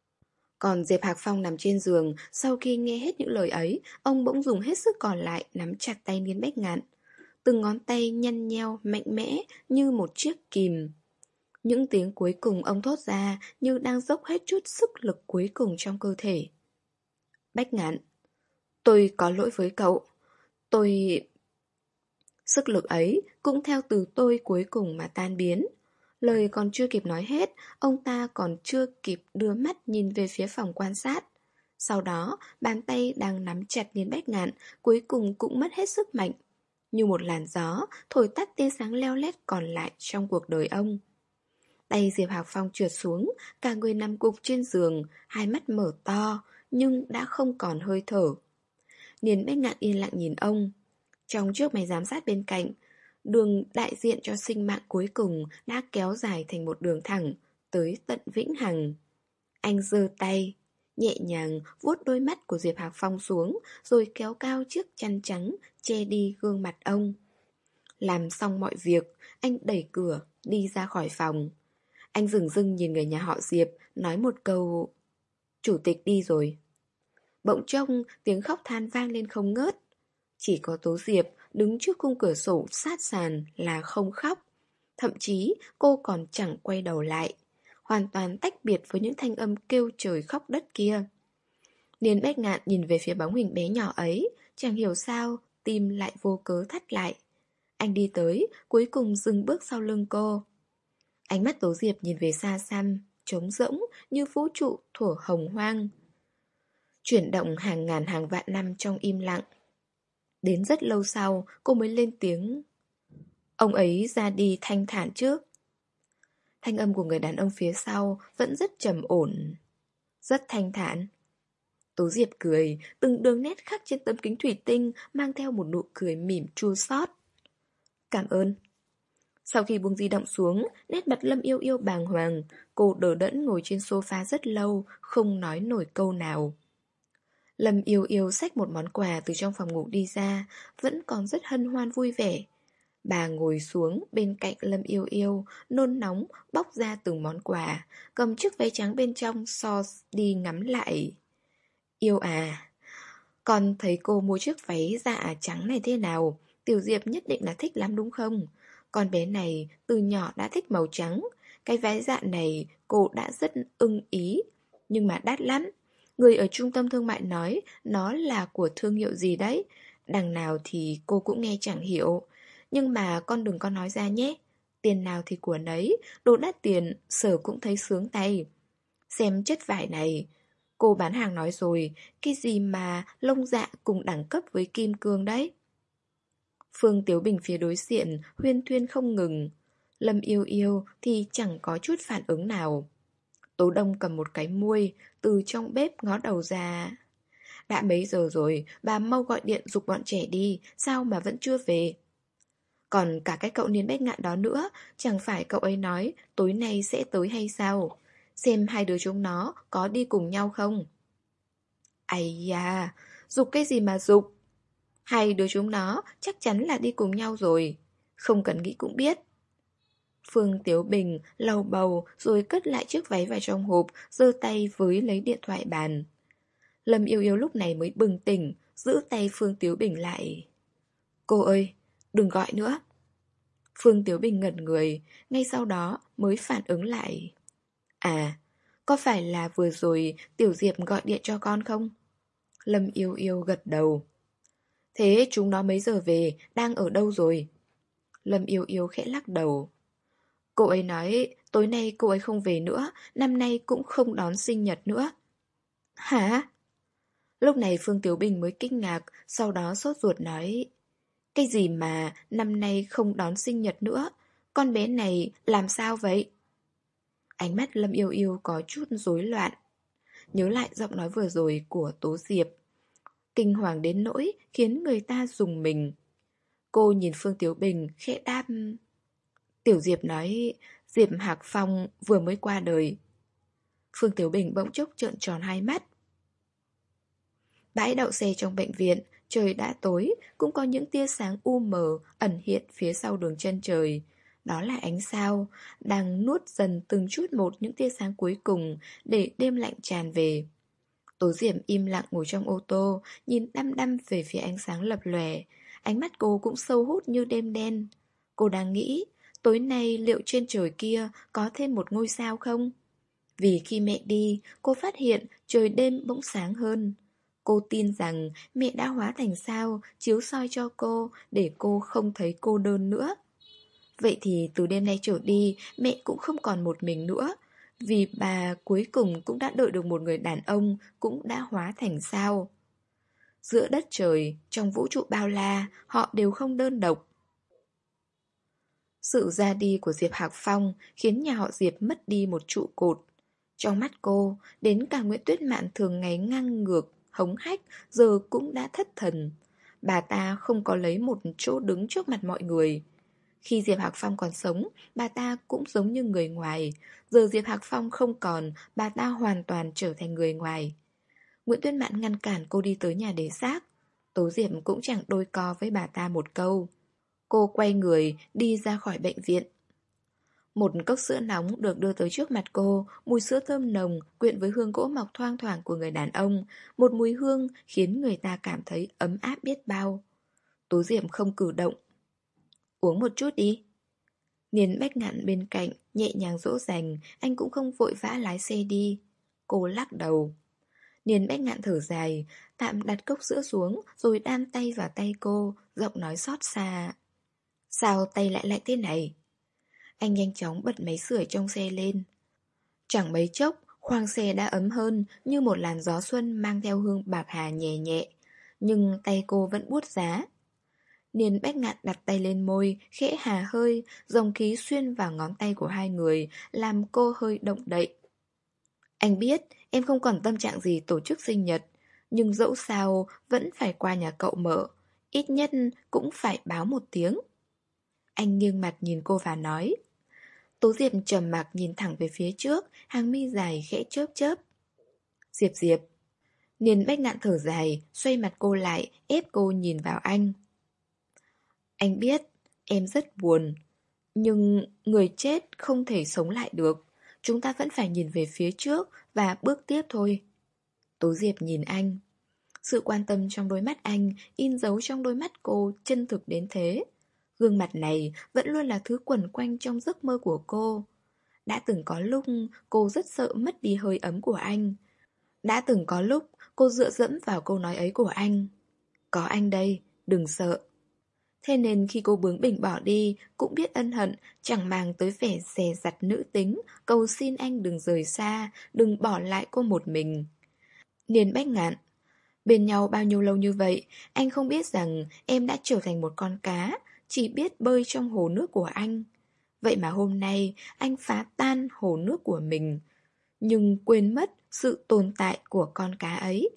Còn Diệp Hạc Phong nằm trên giường, sau khi nghe hết những lời ấy, ông bỗng dùng hết sức còn lại nắm chặt tay Niên Bách Ngạn. Từng ngón tay nhăn nheo, mạnh mẽ như một chiếc kìm. Những tiếng cuối cùng ông thốt ra như đang dốc hết chút sức lực cuối cùng trong cơ thể. Bách Ngạn, tôi có lỗi với cậu. Tôi... Sức lực ấy cũng theo từ tôi cuối cùng mà tan biến. Lời còn chưa kịp nói hết, ông ta còn chưa kịp đưa mắt nhìn về phía phòng quan sát. Sau đó, bàn tay đang nắm chặt Niên Bách Ngạn cuối cùng cũng mất hết sức mạnh. Như một làn gió, thổi tắt tia sáng leo lét còn lại trong cuộc đời ông. Tay Diệp Hạc Phong trượt xuống, cả người nằm gục trên giường, hai mắt mở to, nhưng đã không còn hơi thở. Niên Bách Ngạn yên lặng nhìn ông. Trong chiếc máy giám sát bên cạnh, đường đại diện cho sinh mạng cuối cùng đã kéo dài thành một đường thẳng, tới tận vĩnh hằng. Anh giơ tay, nhẹ nhàng vuốt đôi mắt của Diệp Hạc Phong xuống, rồi kéo cao chiếc chăn trắng, che đi gương mặt ông. Làm xong mọi việc, anh đẩy cửa, đi ra khỏi phòng. Anh dừng dưng nhìn người nhà họ Diệp, nói một câu: Chủ tịch đi rồi. Bỗng trông, tiếng khóc than vang lên không ngớt. Chỉ có Tố Diệp đứng trước khung cửa sổ sát sàn là không khóc. Thậm chí cô còn chẳng quay đầu lại, hoàn toàn tách biệt với những thanh âm kêu trời khóc đất kia. Niên Bách Ngạn nhìn về phía bóng hình bé nhỏ ấy, chẳng hiểu sao tim lại vô cớ thắt lại. Anh đi tới, cuối cùng dừng bước sau lưng cô. Ánh mắt Tố Diệp nhìn về xa xăm, trống rỗng như vũ trụ thuở hồng hoang, chuyển động hàng ngàn hàng vạn năm trong im lặng. Đến rất lâu sau, cô mới lên tiếng: Ông ấy ra đi thanh thản trước. Thanh âm của người đàn ông phía sau vẫn rất trầm ổn. Rất thanh thản. Tố Diệp cười, từng đường nét khắc trên tấm kính thủy tinh mang theo một nụ cười mỉm chua xót. Cảm ơn. Sau khi buông di động xuống, nét mặt Lâm Yêu Yêu bàng hoàng. Cô đờ đẫn ngồi trên sofa rất lâu, không nói nổi câu nào. Lâm Yêu Yêu xách một món quà từ trong phòng ngủ đi ra, vẫn còn rất hân hoan vui vẻ. Bà ngồi xuống bên cạnh Lâm Yêu Yêu, nôn nóng bóc ra từng món quà, cầm chiếc váy trắng bên trong so đi ngắm lại. Yêu à, con thấy cô mua chiếc váy dạ trắng này thế nào? Tiểu Diệp nhất định là thích lắm đúng không? Con bé này từ nhỏ đã thích màu trắng. Cái váy dạ này cô đã rất ưng ý, nhưng mà đắt lắm. Người ở trung tâm thương mại nói nó là của thương hiệu gì đấy. Đằng nào thì cô cũng nghe chẳng hiểu. Nhưng mà con đừng có nói ra nhé. Tiền nào thì của nấy, đồ đắt tiền, sở cũng thấy sướng tay. Xem chất vải này. Cô bán hàng nói rồi, cái gì mà lông dạ cùng đẳng cấp với kim cương đấy. Phương Tiếu Bình phía đối diện, huyên thuyên không ngừng. Lâm Yêu Yêu thì chẳng có chút phản ứng nào. Tố Đông cầm một cái muôi, từ trong bếp ngó đầu ra. Đã mấy giờ rồi, bà mau gọi điện giục bọn trẻ đi, sao mà vẫn chưa về? Còn cả cái cậu Niên Bách Ngạn đó nữa, chẳng phải cậu ấy nói tối nay sẽ tới hay sao? Xem hai đứa chúng nó có đi cùng nhau không? Ây da, giục cái gì mà giục? Hai đứa chúng nó chắc chắn là đi cùng nhau rồi. Không cần nghĩ cũng biết. Phương Tiếu Bình lau bầu rồi cất lại chiếc váy vào trong hộp, giơ tay với lấy điện thoại bàn. Lâm Yêu Yêu lúc này mới bừng tỉnh, giữ tay Phương Tiếu Bình lại. Cô ơi, đừng gọi nữa. Phương Tiếu Bình ngẩn người, ngay sau đó mới phản ứng lại. À, có phải là vừa rồi Tiểu Diệp gọi điện cho con không? Lâm Yêu Yêu gật đầu. Thế chúng nó mấy giờ về, đang ở đâu rồi? Lâm Yêu Yêu khẽ lắc đầu. Cô ấy nói tối nay cô ấy không về nữa, năm nay cũng không đón sinh nhật nữa. Hả? Lúc này Phương Tiếu Bình mới kinh ngạc, sau đó sốt ruột nói. Cái gì mà năm nay không đón sinh nhật nữa? Con bé này làm sao vậy? Ánh mắt Lâm Yêu Yêu có chút rối loạn. Nhớ lại giọng nói vừa rồi của Tố Diệp. Kinh hoàng đến nỗi khiến người ta rùng mình. Cô nhìn Phương Tiếu Bình khẽ đáp. Tiểu Diệp nói Diệp Hạc Phong vừa mới qua đời. Phương Tiếu Bình bỗng chốc trợn tròn hai mắt. Bãi đậu xe trong bệnh viện, trời đã tối, cũng có những tia sáng u mờ ẩn hiện phía sau đường chân trời. Đó là ánh sao, đang nuốt dần từng chút một những tia sáng cuối cùng để đêm lạnh tràn về. Tố Diệp im lặng ngồi trong ô tô, nhìn đăm đăm về phía ánh sáng lập lòe. Ánh mắt cô cũng sâu hút như đêm đen. Cô đang nghĩ, tối nay liệu trên trời kia có thêm một ngôi sao không? Vì khi mẹ đi, cô phát hiện trời đêm bỗng sáng hơn. Cô tin rằng mẹ đã hóa thành sao, chiếu soi cho cô để cô không thấy cô đơn nữa. Vậy thì từ đêm nay trở đi, mẹ cũng không còn một mình nữa. Vì bà cuối cùng cũng đã đợi được một người đàn ông cũng đã hóa thành sao. Giữa đất trời, trong vũ trụ bao la, họ đều không đơn độc. Sự ra đi của Diệp Hạc Phong khiến nhà họ Diệp mất đi một trụ cột. Trong mắt cô, đến cả Nguyễn Tuyết Mạn thường ngày ngang ngược, hống hách, giờ cũng đã thất thần. Bà ta không có lấy một chỗ đứng trước mặt mọi người. Khi Diệp Hạc Phong còn sống, bà ta cũng giống như người ngoài. Giờ Diệp Hạc Phong không còn, bà ta hoàn toàn trở thành người ngoài. Nguyễn Tuyết Mạn ngăn cản cô đi tới nhà để xác. Tố Diệp cũng chẳng đôi co với bà ta một câu. Cô quay người, đi ra khỏi bệnh viện. Một cốc sữa nóng được đưa tới trước mặt cô, mùi sữa thơm nồng, quyện với hương gỗ mọc thoang thoảng của người đàn ông. Một mùi hương khiến người ta cảm thấy ấm áp biết bao. Tố Diệp không cử động. Uống một chút đi. Niên Bách Ngạn bên cạnh, nhẹ nhàng dỗ dành, anh cũng không vội vã lái xe đi. Cô lắc đầu. Niên Bách Ngạn thở dài, tạm đặt cốc sữa xuống, rồi đan tay vào tay cô, giọng nói xót xa. Sao tay lại lạnh thế này? Anh nhanh chóng bật máy sưởi trong xe lên. Chẳng mấy chốc, khoang xe đã ấm hơn, như một làn gió xuân mang theo hương bạc hà nhẹ nhẹ. Nhưng tay cô vẫn buốt giá. Niên Bách Ngạn đặt tay lên môi, khẽ hà hơi, dòng khí xuyên vào ngón tay của hai người, làm cô hơi động đậy. Anh biết, em không còn tâm trạng gì tổ chức sinh nhật, nhưng dẫu sao vẫn phải qua nhà cậu mở, ít nhất cũng phải báo một tiếng. Anh nghiêng mặt nhìn cô và nói. Tố Diệp trầm mặc nhìn thẳng về phía trước, hàng mi dài khẽ chớp chớp. Diệp Diệp. Niên Bách Ngạn thở dài, xoay mặt cô lại, ép cô nhìn vào anh. Anh biết, em rất buồn. Nhưng người chết không thể sống lại được. Chúng ta vẫn phải nhìn về phía trước và bước tiếp thôi. Tố Diệp nhìn anh. Sự quan tâm trong đôi mắt anh in dấu trong đôi mắt cô chân thực đến thế. Gương mặt này vẫn luôn là thứ quẩn quanh trong giấc mơ của cô. Đã từng có lúc cô rất sợ mất đi hơi ấm của anh. Đã từng có lúc cô dựa dẫm vào câu nói ấy của anh. Có anh đây, đừng sợ. Thế nên khi cô bướng bỉnh bỏ đi, cũng biết ân hận, chẳng màng tới vẻ dè dặt nữ tính, cầu xin anh đừng rời xa, đừng bỏ lại cô một mình. Niên Bách Ngạn. Bên nhau bao nhiêu lâu như vậy, anh không biết rằng em đã trở thành một con cá, chỉ biết bơi trong hồ nước của anh. Vậy mà hôm nay anh phá tan hồ nước của mình, nhưng quên mất sự tồn tại của con cá ấy.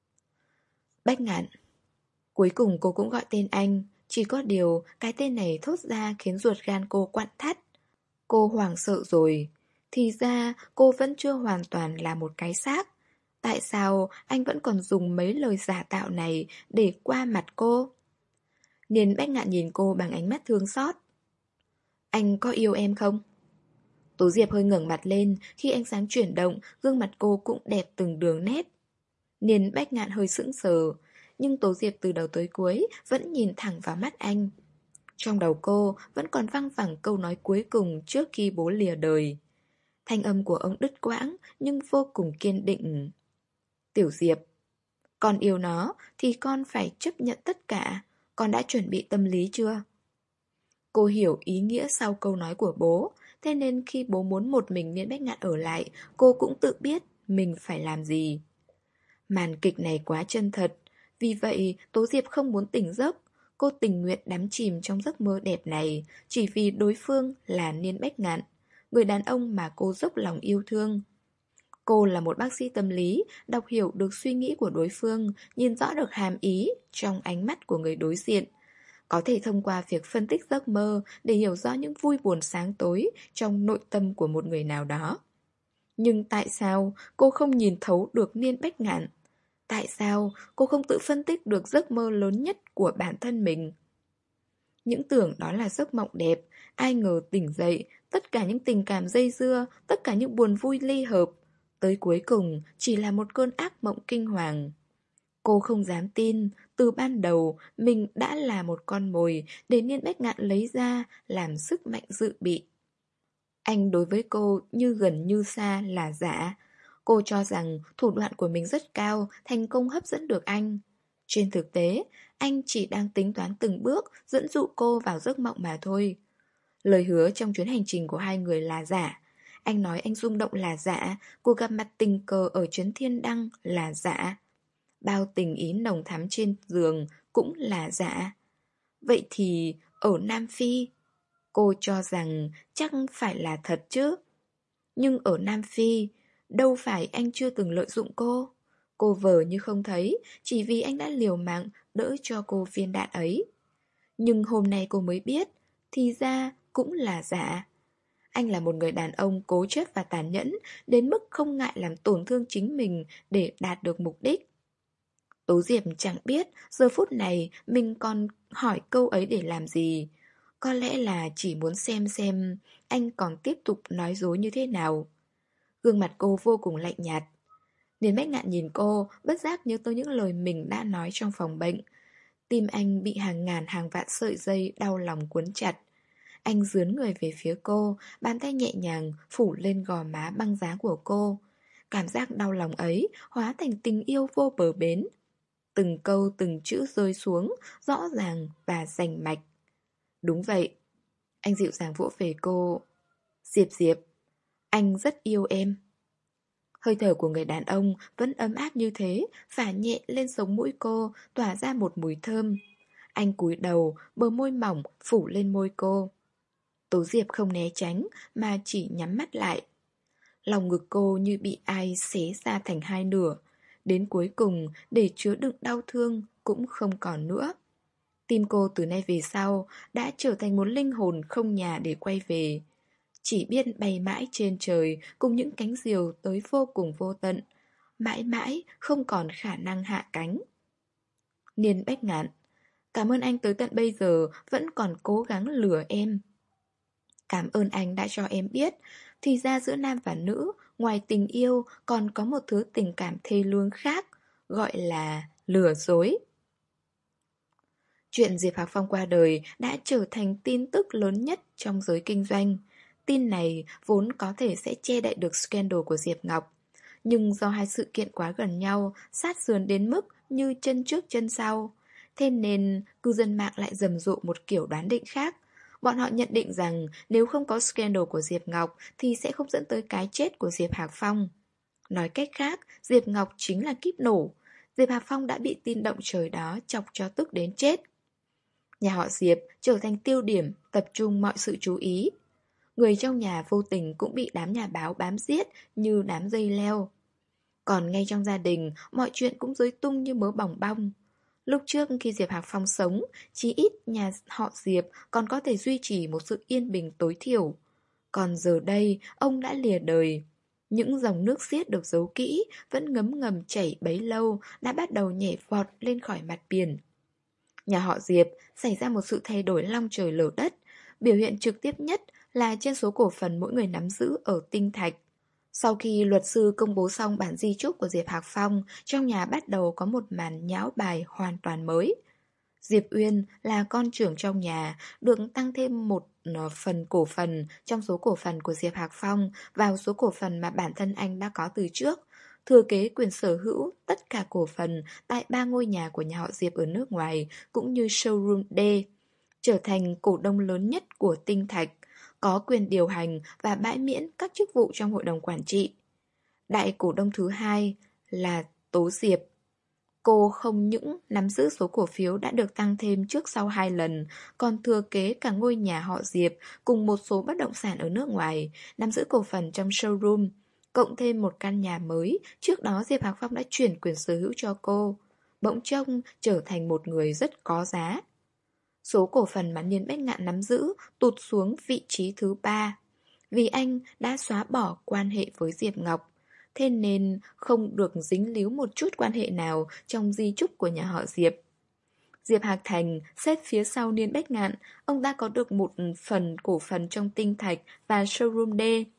Bách Ngạn. Cuối cùng cô cũng gọi tên anh, chỉ có điều cái tên này thốt ra khiến ruột gan cô quặn thắt. Cô hoảng sợ rồi, thì ra cô vẫn chưa hoàn toàn là một cái xác. Tại sao anh vẫn còn dùng mấy lời giả tạo này để qua mặt cô? Niên Bách Ngạn nhìn cô bằng ánh mắt thương xót. Anh có yêu em không? Tố Diệp hơi ngẩng mặt lên, khi ánh sáng chuyển động, gương mặt cô cũng đẹp từng đường nét. Niên Bách Ngạn hơi sững sờ, nhưng Tố Diệp từ đầu tới cuối vẫn nhìn thẳng vào mắt anh. Trong đầu cô vẫn còn văng vẳng câu nói cuối cùng trước khi bố lìa đời. Thanh âm của ông đứt quãng nhưng vô cùng kiên định. Tiểu Diệp, con yêu nó thì con phải chấp nhận tất cả. Con đã chuẩn bị tâm lý chưa? Cô hiểu ý nghĩa sau câu nói của bố. Thế nên khi bố muốn một mình Niên Bách Ngạn ở lại, cô cũng tự biết mình phải làm gì. Màn kịch này quá chân thật. Vì vậy Tố Diệp không muốn tỉnh giấc. Cô tình nguyện đắm chìm trong giấc mơ đẹp này chỉ vì đối phương là Niên Bách Ngạn, người đàn ông mà cô dốc lòng yêu thương. Cô là một bác sĩ tâm lý, đọc hiểu được suy nghĩ của đối phương, nhìn rõ được hàm ý trong ánh mắt của người đối diện. Có thể thông qua việc phân tích giấc mơ để hiểu rõ những vui buồn sáng tối trong nội tâm của một người nào đó. Nhưng tại sao cô không nhìn thấu được Niên Bách Ngạn? Tại sao cô không tự phân tích được giấc mơ lớn nhất của bản thân mình? Những tưởng đó là giấc mộng đẹp, ai ngờ tỉnh dậy, tất cả những tình cảm dây dưa, tất cả những buồn vui ly hợp, tới cuối cùng chỉ là một cơn ác mộng kinh hoàng. Cô không dám tin, từ ban đầu mình đã là một con mồi để Niên Bách Ngạn lấy ra làm sức mạnh dự bị. Anh đối với cô như gần như xa là giả. Cô cho rằng thủ đoạn của mình rất cao, thành công hấp dẫn được anh. Trên thực tế, anh chỉ đang tính toán từng bước dẫn dụ cô vào giấc mộng mà thôi. Lời hứa trong chuyến hành trình của hai người là giả. Anh nói anh rung động là giả, cuộc gặp mặt tình cờ ở trấn Thiên Đăng là giả. Bao tình ý nồng thắm trên giường cũng là giả. Vậy thì ở Nam Phi, cô cho rằng chắc phải là thật chứ. Nhưng ở Nam Phi, đâu phải anh chưa từng lợi dụng cô. Cô vờ như không thấy, chỉ vì anh đã liều mạng đỡ cho cô viên đạn ấy. Nhưng hôm nay cô mới biết, thì ra cũng là giả. Anh là một người đàn ông cố chấp và tàn nhẫn, đến mức không ngại làm tổn thương chính mình để đạt được mục đích. Tố Diệp chẳng biết giờ phút này mình còn hỏi câu ấy để làm gì. Có lẽ là chỉ muốn xem xem anh còn tiếp tục nói dối như thế nào. Gương mặt cô vô cùng lạnh nhạt. Niên Bách Ngạn nhìn cô, bất giác nhớ tới những lời mình đã nói trong phòng bệnh. Tim anh bị hàng ngàn hàng vạn sợi dây đau lòng cuốn chặt. Anh dướn người về phía cô, bàn tay nhẹ nhàng phủ lên gò má băng giá của cô. Cảm giác đau lòng ấy hóa thành tình yêu vô bờ bến. Từng câu từng chữ rơi xuống, rõ ràng và rành mạch. Đúng vậy. Anh dịu dàng vỗ về cô. Diệp Diệp, anh rất yêu em. Hơi thở của người đàn ông vẫn ấm áp như thế, phả nhẹ lên sống mũi cô, tỏa ra một mùi thơm. Anh cúi đầu, bờ môi mỏng phủ lên môi cô. Tố Diệp không né tránh mà chỉ nhắm mắt lại. Lòng ngực cô như bị ai xé ra thành hai nửa. Đến cuối cùng, để chứa đựng đau thương cũng không còn nữa. Tim cô từ nay về sau đã trở thành một linh hồn không nhà để quay về, chỉ biết bay mãi trên trời cùng những cánh diều tới vô cùng vô tận, mãi mãi không còn khả năng hạ cánh. Niên Bách Ngạn, cảm ơn anh tới tận bây giờ vẫn còn cố gắng lừa em. Cảm ơn anh đã cho em biết, thì ra giữa nam và nữ, ngoài tình yêu còn có một thứ tình cảm thê lương khác, gọi là lừa dối. Chuyện Diệp Hạc Phong qua đời đã trở thành tin tức lớn nhất trong giới kinh doanh. Tin này vốn có thể sẽ che đậy được scandal của Diệp Ngọc, nhưng do hai sự kiện quá gần nhau, sát sườn đến mức như chân trước chân sau, thế nên cư dân mạng lại rầm rộ một kiểu đoán định khác. Bọn họ nhận định rằng nếu không có scandal của Diệp Ngọc thì sẽ không dẫn tới cái chết của Diệp Hạc Phong. Nói cách khác, Diệp Ngọc chính là kíp nổ. Diệp Hạc Phong đã bị tin động trời đó chọc cho tức đến chết. Nhà họ Diệp trở thành tiêu điểm, tập trung mọi sự chú ý. Người trong nhà vô tình cũng bị đám nhà báo bám giết như đám dây leo. Còn ngay trong gia đình, mọi chuyện cũng rối tung như mớ bòng bong. Lúc trước khi Diệp Hạc Phong sống, chí ít nhà họ Diệp còn có thể duy trì một sự yên bình tối thiểu. Còn giờ đây, ông đã lìa đời. Những dòng nước xiết được giấu kỹ, vẫn ngấm ngầm chảy bấy lâu, đã bắt đầu nhảy vọt lên khỏi mặt biển. Nhà họ Diệp xảy ra một sự thay đổi long trời lở đất. Biểu hiện trực tiếp nhất là trên số cổ phần mỗi người nắm giữ ở Tinh Thạch. Sau khi luật sư công bố xong bản di chúc của Diệp Hạc Phong, trong nhà bắt đầu có một màn nhão bài hoàn toàn mới. Diệp Uyên là con trưởng trong nhà, được tăng thêm một phần cổ phần trong số cổ phần của Diệp Hạc Phong vào số cổ phần mà bản thân anh đã có từ trước, thừa kế quyền sở hữu tất cả cổ phần tại ba ngôi nhà của nhà họ Diệp ở nước ngoài, cũng như showroom D, trở thành cổ đông lớn nhất của Tinh Thạch, có quyền điều hành và bãi miễn các chức vụ trong hội đồng quản trị. Đại cổ đông thứ hai là Tố Diệp. Cô không những nắm giữ số cổ phiếu đã được tăng thêm trước sau hai lần, còn thừa kế cả ngôi nhà họ Diệp cùng một số bất động sản ở nước ngoài, nắm giữ cổ phần trong showroom, cộng thêm một căn nhà mới trước đó Diệp Hạc Phong đã chuyển quyền sở hữu cho cô. Bỗng trông trở thành một người rất có giá. Số cổ phần mà Niên Bách Ngạn nắm giữ tụt xuống vị trí thứ ba, vì anh đã xóa bỏ quan hệ với Diệp Ngọc, thế nên không được dính líu một chút quan hệ nào trong di chúc của nhà họ Diệp. Diệp Hạc Thành xếp phía sau Niên Bách Ngạn, ông ta có được một phần cổ phần trong Tinh Thạch và showroom D.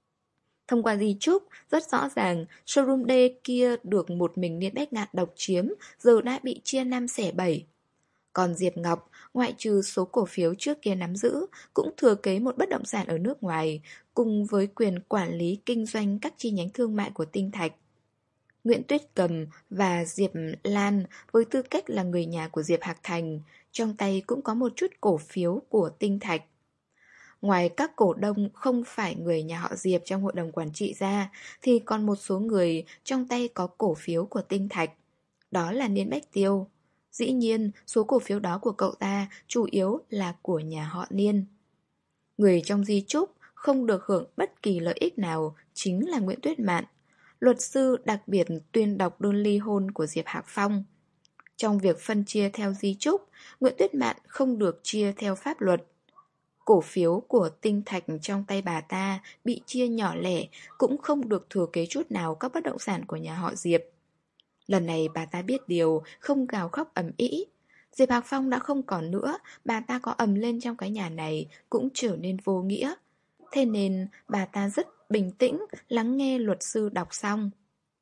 Thông qua di chúc, rất rõ ràng showroom D kia được một mình Niên Bách Ngạn độc chiếm, giờ đã bị chia năm xẻ bảy. Còn Diệp Ngọc, ngoại trừ số cổ phiếu trước kia nắm giữ, cũng thừa kế một bất động sản ở nước ngoài, cùng với quyền quản lý kinh doanh các chi nhánh thương mại của Tinh Thạch. Nguyễn Tuyết Cầm và Diệp Lan với tư cách là người nhà của Diệp Hạc Thành, trong tay cũng có một chút cổ phiếu của Tinh Thạch. Ngoài các cổ đông không phải người nhà họ Diệp trong hội đồng quản trị ra, thì còn một số người trong tay có cổ phiếu của Tinh Thạch. Đó là Niên Bách Tiêu. Dĩ nhiên, số cổ phiếu đó của cậu ta chủ yếu là của nhà họ Niên. Người trong di chúc không được hưởng bất kỳ lợi ích nào chính là Nguyễn Tuyết Mạn, luật sư đặc biệt tuyên đọc đơn ly hôn của Diệp Hạc Phong. Trong việc phân chia theo di chúc, Nguyễn Tuyết Mạn không được chia theo pháp luật. Cổ phiếu của Tinh Thạch trong tay bà ta bị chia nhỏ lẻ, cũng không được thừa kế chút nào các bất động sản của nhà họ Diệp. Lần này bà ta biết điều, không gào khóc ầm ĩ. Diệp Hạc Phong đã không còn nữa, bà ta có ầm lên trong cái nhà này cũng trở nên vô nghĩa. Thế nên bà ta rất bình tĩnh lắng nghe luật sư đọc xong.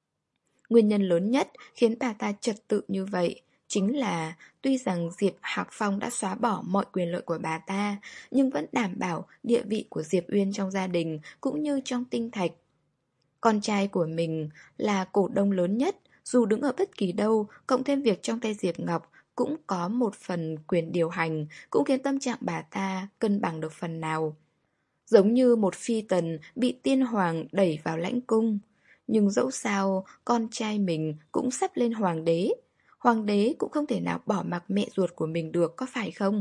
Nguyên nhân lớn nhất khiến bà ta trật tự như vậy chính là tuy rằng Diệp Hạc Phong đã xóa bỏ mọi quyền lợi của bà ta, nhưng vẫn đảm bảo địa vị của Diệp Uyên trong gia đình cũng như trong Tinh Thạch. Con trai của mình là cổ đông lớn nhất, dù đứng ở bất kỳ đâu, cộng thêm việc trong tay Diệp Ngọc cũng có một phần quyền điều hành, cũng khiến tâm trạng bà ta cân bằng được phần nào. Giống như một phi tần bị tiên hoàng đẩy vào lãnh cung. Nhưng dẫu sao, con trai mình cũng sắp lên hoàng đế. Hoàng đế cũng không thể nào bỏ mặc mẹ ruột của mình được, có phải không?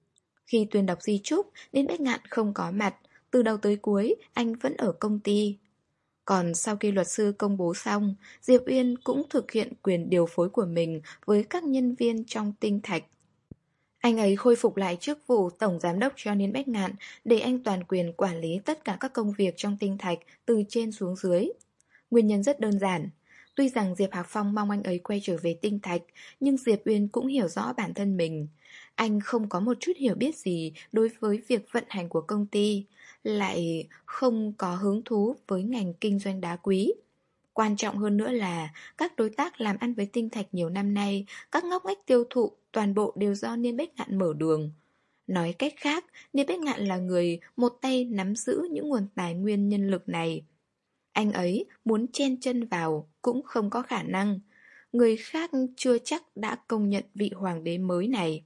Khi tuyên đọc di chúc, Niên Bách Ngạn không có mặt. Từ đầu tới cuối, anh vẫn ở công ty. Còn sau khi luật sư công bố xong, Diệp Uyên cũng thực hiện quyền điều phối của mình với các nhân viên trong Tinh Thạch. Anh ấy khôi phục lại chức vụ tổng giám đốc cho Niên Bách Ngạn để anh toàn quyền quản lý tất cả các công việc trong tinh thạch từ trên xuống dưới. Nguyên nhân rất đơn giản. Tuy rằng Diệp Hạc Phong mong anh ấy quay trở về tinh thạch, nhưng Diệp Uyên cũng hiểu rõ bản thân mình. Anh không có một chút hiểu biết gì đối với việc vận hành của công ty, lại không có hứng thú với ngành kinh doanh đá quý. Quan trọng hơn nữa là các đối tác làm ăn với tinh thạch nhiều năm nay, các ngóc ngách tiêu thụ toàn bộ đều do Niên Bách Ngạn mở đường. Nói cách khác, Niên Bách Ngạn là người một tay nắm giữ những nguồn tài nguyên nhân lực này. Anh ấy muốn chen chân vào cũng không có khả năng. Người khác chưa chắc đã công nhận vị hoàng đế mới này.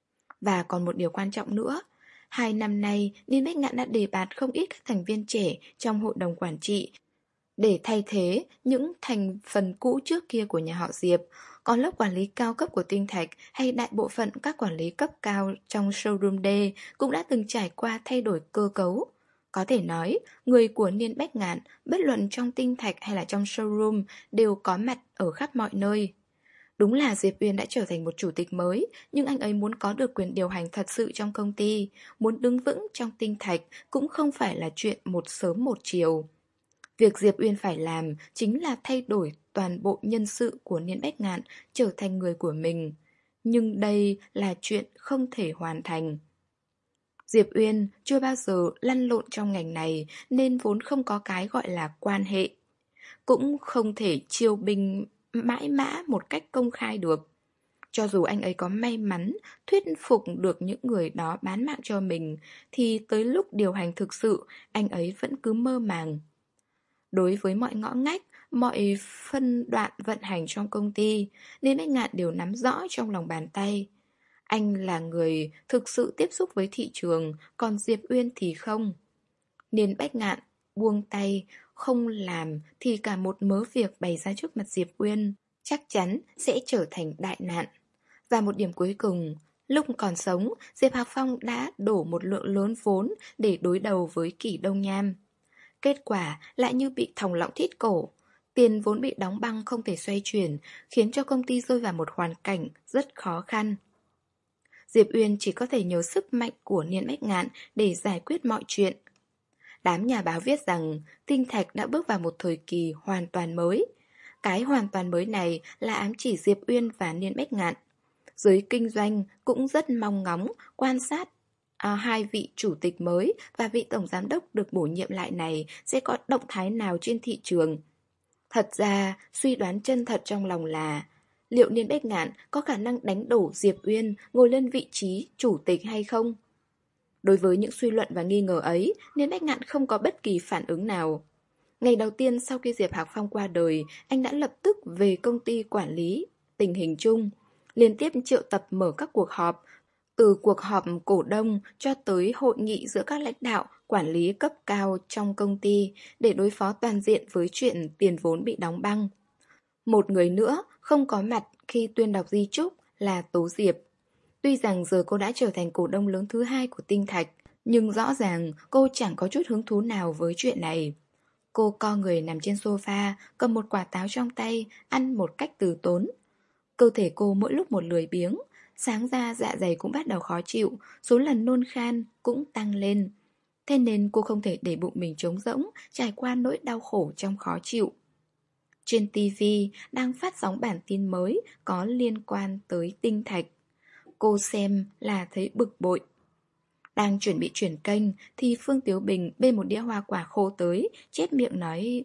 Và còn một điều quan trọng nữa. Hai năm nay, Niên Bách Ngạn đã đề bạt không ít các thành viên trẻ trong hội đồng quản trị để thay thế những thành phần cũ trước kia của nhà họ Diệp. Còn lớp quản lý cao cấp của tinh thạch hay đại bộ phận các quản lý cấp cao trong showroom D cũng đã từng trải qua thay đổi cơ cấu. Có thể nói, người của Niên Bách Ngạn, bất luận trong tinh thạch hay là trong showroom, đều có mặt ở khắp mọi nơi. Đúng là Diệp Uyên đã trở thành một chủ tịch mới, nhưng anh ấy muốn có được quyền điều hành thật sự trong công ty, muốn đứng vững trong tinh thạch cũng không phải là chuyện một sớm một chiều. Việc Diệp Uyên phải làm chính là thay đổi toàn bộ nhân sự của Niên Bách Ngạn trở thành người của mình. Nhưng đây là chuyện không thể hoàn thành. Diệp Uyên chưa bao giờ lăn lộn trong ngành này nên vốn không có cái gọi là quan hệ. Cũng không thể chiêu binh mãi mã một cách công khai được. Cho dù anh ấy có may mắn thuyết phục được những người đó bán mạng cho mình, thì tới lúc điều hành thực sự, anh ấy vẫn cứ mơ màng. Đối với mọi ngõ ngách, mọi phân đoạn vận hành trong công ty, Niên Bách Ngạn đều nắm rõ trong lòng bàn tay. Anh là người thực sự tiếp xúc với thị trường, còn Diệp Uyên thì không. Niên Bách Ngạn buông tay, không làm thì cả một mớ việc bày ra trước mặt Diệp Uyên chắc chắn sẽ trở thành đại nạn. Và một điểm cuối cùng, lúc còn sống, Diệp Hạc Phong đã đổ một lượng lớn vốn để đối đầu với Kỷ Đông Nham. Kết quả lại như bị thòng lọng thít cổ. Tiền vốn bị đóng băng không thể xoay chuyển, khiến cho công ty rơi vào một hoàn cảnh rất khó khăn. Diệp Uyên chỉ có thể nhờ sức mạnh của Niên Bách Ngạn để giải quyết mọi chuyện. Đám nhà báo viết rằng tinh thạch đã bước vào một thời kỳ hoàn toàn mới. Cái hoàn toàn mới này là ám chỉ Diệp Uyên và Niên Bách Ngạn. Giới kinh doanh cũng rất mong ngóng quan sát à, hai vị chủ tịch mới và vị tổng giám đốc được bổ nhiệm lại này sẽ có động thái nào trên thị trường. Thật ra, suy đoán chân thật trong lòng là liệu Niên Bách Ngạn có khả năng đánh đổ Diệp Uyên ngồi lên vị trí chủ tịch hay không? Đối với những suy luận và nghi ngờ ấy, Niên Bách Ngạn không có bất kỳ phản ứng nào. Ngày đầu tiên sau khi Diệp Hạc Phong qua đời, anh đã lập tức về công ty quản lý tình hình chung, liên tiếp triệu tập mở các cuộc họp, từ cuộc họp cổ đông cho tới hội nghị giữa các lãnh đạo quản lý cấp cao trong công ty để đối phó toàn diện với chuyện tiền vốn bị đóng băng. Một người nữa không có mặt khi tuyên đọc di chúc là Tố Diệp. Tuy rằng giờ cô đã trở thành cổ đông lớn thứ hai của tinh thạch, nhưng rõ ràng cô chẳng có chút hứng thú nào với chuyện này. Cô co người nằm trên sofa, cầm một quả táo trong tay, ăn một cách từ tốn. Cơ thể cô mỗi lúc một lười biếng, sáng ra dạ dày cũng bắt đầu khó chịu, số lần nôn khan cũng tăng lên. Thế nên cô không thể để bụng mình trống rỗng, trải qua nỗi đau khổ trong khó chịu. Trên ti vi đang phát sóng bản tin mới có liên quan tới tinh thạch. Cô xem là thấy bực bội. Đang chuẩn bị chuyển kênh thì Phương Tiếu Bình bê một đĩa hoa quả khô tới, chép miệng nói: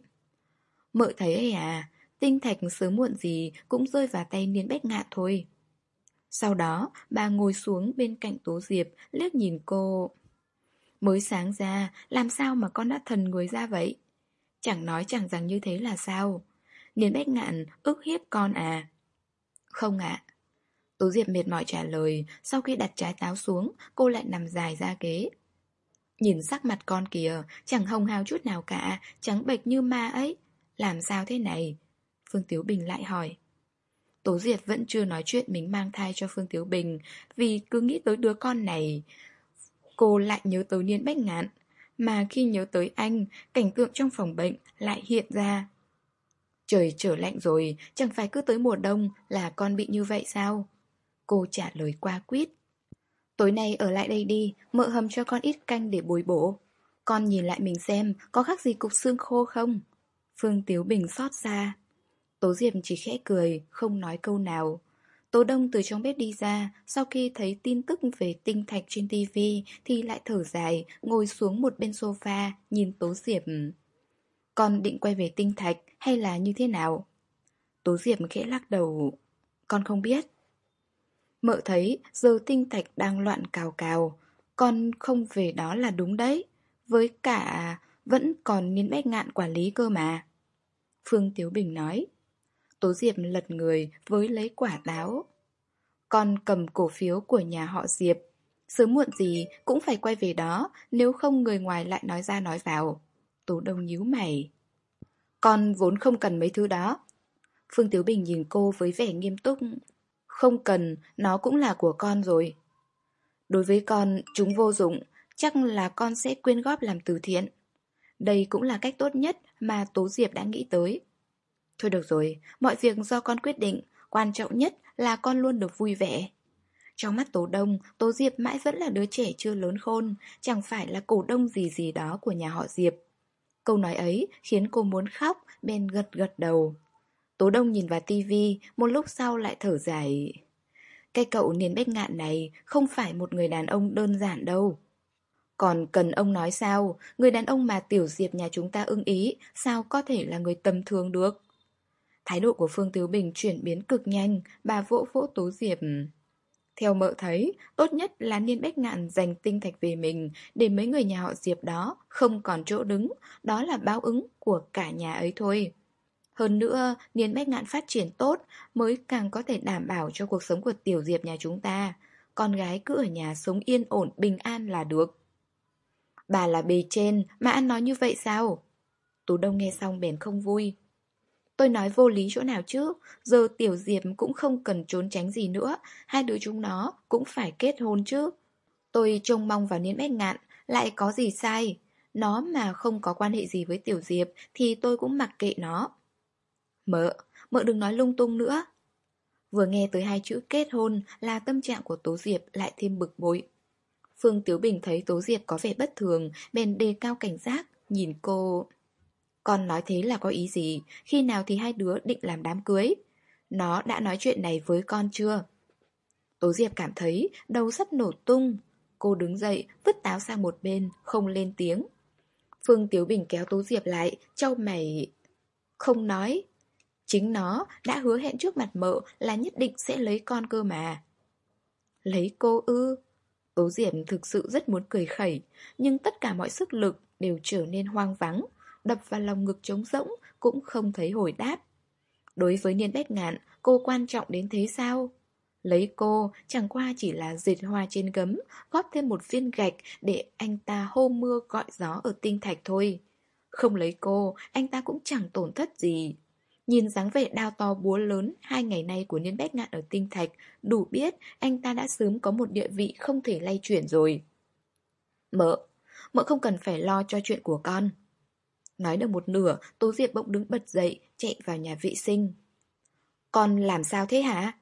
Mợ thấy ấy à, tinh thạch sớm muộn gì cũng rơi vào tay Niên Bách Ngạn thôi. Sau đó bà ngồi xuống bên cạnh Tố Diệp, liếc nhìn cô. Mới sáng ra, làm sao mà con đã thần người ra vậy? Chẳng nói chẳng rằng như thế là sao? Niên Bách Ngạn ức hiếp con à? Không ạ. Tố Diệp mệt mỏi trả lời. Sau khi đặt trái táo xuống, cô lại nằm dài ra ghế. Nhìn sắc mặt con kìa, chẳng hồng hào chút nào cả, trắng bệch như ma ấy. Làm sao thế này? Phương Tiếu Bình lại hỏi. Tố Diệp vẫn chưa nói chuyện mình mang thai cho Phương Tiếu Bình, vì cứ nghĩ tới đứa con này. Cô lại nhớ tới Niên Bách Ngạn, mà khi nhớ tới anh, cảnh tượng trong phòng bệnh lại hiện ra. Trời trở lạnh rồi, chẳng phải cứ tới mùa đông là con bị như vậy sao? Cô trả lời qua quýt. Tối nay ở lại đây đi, mợ hầm cho con ít canh để bồi bổ. Con nhìn lại mình xem, có khác gì cục xương khô không? Phương Tiếu Bình xót xa. Tố Diệp chỉ khẽ cười, không nói câu nào. Tố Đông từ trong bếp đi ra, sau khi thấy tin tức về tinh thạch trên tivi thì lại thở dài, ngồi xuống một bên sofa, nhìn Tố Diệp. Con định quay về tinh thạch hay là như thế nào? Tố Diệp khẽ lắc đầu. Con không biết. Mợ thấy giờ tinh thạch đang loạn cào cào. Con không về đó là đúng đấy. Với cả vẫn còn Niên Bách Ngạn quản lý cơ mà. Phương Tiếu Bình nói. Tố Diệp lật người với lấy quả táo. Con cầm cổ phiếu của nhà họ Diệp. Sớm muộn gì cũng phải quay về đó, nếu không người ngoài lại nói ra nói vào. Tố Đông nhíu mày. Con vốn không cần mấy thứ đó. Phương Tiếu Bình nhìn cô với vẻ nghiêm túc. Không cần, nó cũng là của con rồi. Đối với con, chúng vô dụng, chắc là con sẽ quyên góp làm từ thiện. Đây cũng là cách tốt nhất mà Tố Diệp đã nghĩ tới. Thôi được rồi, mọi việc do con quyết định, quan trọng nhất là con luôn được vui vẻ. Trong mắt Tố Đông, Tố Diệp mãi vẫn là đứa trẻ chưa lớn khôn, chẳng phải là cổ đông gì gì đó của nhà họ Diệp. Câu nói ấy khiến cô muốn khóc, bên gật gật đầu. Tố Đông nhìn vào tivi, một lúc sau lại thở dài. Cái cậu Niên Bách Ngạn này không phải một người đàn ông đơn giản đâu. Còn cần ông nói sao, người đàn ông mà Tiểu Diệp nhà chúng ta ưng ý, sao có thể là người tầm thường được? Thái độ của Phương Tiếu Bình chuyển biến cực nhanh, bà vỗ vỗ Tố Diệp. Theo mợ thấy, tốt nhất là Niên Bách Ngạn giành tinh thạch về mình, để mấy người nhà họ Diệp đó không còn chỗ đứng, đó là báo ứng của cả nhà ấy thôi. Hơn nữa, Niên Bách Ngạn phát triển tốt mới càng có thể đảm bảo cho cuộc sống của Tiểu Diệp nhà chúng ta. Con gái cứ ở nhà sống yên ổn, bình an là được. Bà là bề trên mà ăn nói như vậy sao? Tú Đông nghe xong bèn không vui. Tôi nói vô lý chỗ nào chứ? Giờ Tiểu Diệp cũng không cần trốn tránh gì nữa, hai đứa chúng nó cũng phải kết hôn chứ. Tôi trông mong vào Niên Bách Ngạn, lại có gì sai? Nó mà không có quan hệ gì với Tiểu Diệp thì tôi cũng mặc kệ nó. Mợ, mợ đừng nói lung tung nữa. Vừa nghe tới hai chữ kết hôn là tâm trạng của Tố Diệp lại thêm bực bội. Phương Tiếu Bình thấy Tố Diệp có vẻ bất thường, bèn đề cao cảnh giác, nhìn cô. Con nói thế là có ý gì? Khi nào thì hai đứa định làm đám cưới? Nó đã nói chuyện này với con chưa? Tố Diệp cảm thấy đầu sắp nổ tung. Cô đứng dậy, vứt táo sang một bên, không lên tiếng. Phương Tiếu Bình kéo Tố Diệp lại, trao mày. Không nói. Chính nó đã hứa hẹn trước mặt mợ là nhất định sẽ lấy con cơ mà. Lấy cô ư? Tố Diệp thực sự rất muốn cười khẩy, nhưng tất cả mọi sức lực đều trở nên hoang vắng, đập vào lòng ngực trống rỗng cũng không thấy hồi đáp. Đối với Niên Bách Ngạn, cô quan trọng đến thế sao? Lấy cô chẳng qua chỉ là dệt hoa trên gấm, góp thêm một viên gạch để anh ta hô mưa gọi gió ở tinh thạch thôi. Không lấy cô, anh ta cũng chẳng tổn thất gì. Nhìn dáng vẻ đao to búa lớn hai ngày nay của Niên Bách Ngạn ở tinh thạch, đủ biết anh ta đã sớm có một địa vị không thể lay chuyển rồi. Mợ, mợ không cần phải lo cho chuyện của con. Nói được một nửa, Tố Diệp bỗng đứng bật dậy, chạy vào nhà vệ sinh. Con làm sao thế hả?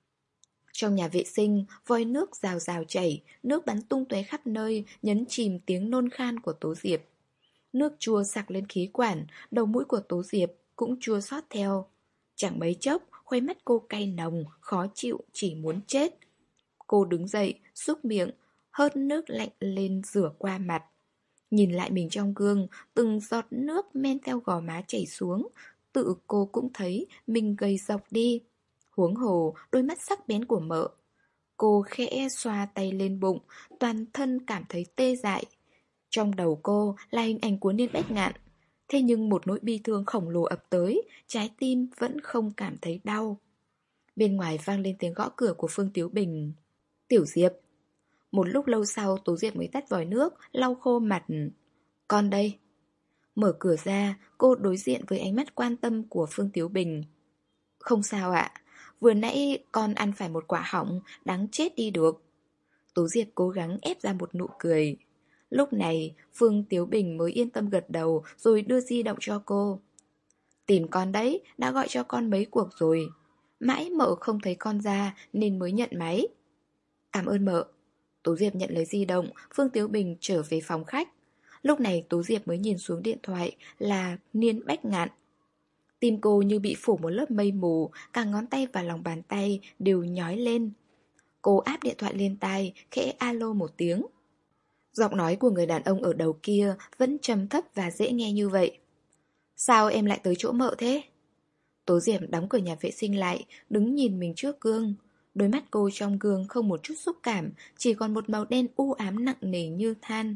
Trong nhà vệ sinh, vòi nước rào rào chảy, nước bắn tung tóe khắp nơi, nhấn chìm tiếng nôn khan của Tố Diệp. Nước chua sặc lên khí quản, đầu mũi của Tố Diệp cũng chua xót theo. Chẳng mấy chốc, khóe mắt cô cay nồng, khó chịu, chỉ muốn chết. Cô đứng dậy, xúc miệng, hớt nước lạnh lên rửa qua mặt. Nhìn lại mình trong gương, từng giọt nước men theo gò má chảy xuống, tự cô cũng thấy mình gầy dọc đi. Huống hồ, đôi mắt sắc bén của mợ. Cô khẽ xoa tay lên bụng, toàn thân cảm thấy tê dại. Trong đầu cô là hình ảnh của Niên Bách Ngạn. Thế nhưng một nỗi bi thương khổng lồ ập tới, trái tim vẫn không cảm thấy đau. Bên ngoài vang lên tiếng gõ cửa của Phương Tiếu Bình. Tiểu Diệp. Một lúc lâu sau, Tố Diệp mới tắt vòi nước, lau khô mặt. Con đây. Mở cửa ra, cô đối diện với ánh mắt quan tâm của Phương Tiếu Bình. Không sao ạ. Vừa nãy con ăn phải một quả hỏng, đáng chết đi được. Tố Diệp cố gắng ép ra một nụ cười. Lúc này, Phương Tiếu Bình mới yên tâm gật đầu rồi đưa di động cho cô. Tìm con đấy, đã gọi cho con mấy cuộc rồi. Mãi mợ không thấy con ra nên mới nhận máy. Cảm ơn mợ. Tố Diệp nhận lấy di động, Phương Tiếu Bình trở về phòng khách. Lúc này Tố Diệp mới nhìn xuống điện thoại là Niên Bách Ngạn. Tim cô như bị phủ một lớp mây mù, cả ngón tay và lòng bàn tay đều nhói lên. Cô áp điện thoại lên tai, khẽ alo một tiếng. Giọng nói của người đàn ông ở đầu kia vẫn trầm thấp và dễ nghe như vậy. Sao em lại tới chỗ mợ thế? Tố Diệp đóng cửa nhà vệ sinh lại, đứng nhìn mình trước gương. Đôi mắt cô trong gương không một chút xúc cảm, chỉ còn một màu đen u ám nặng nề như than.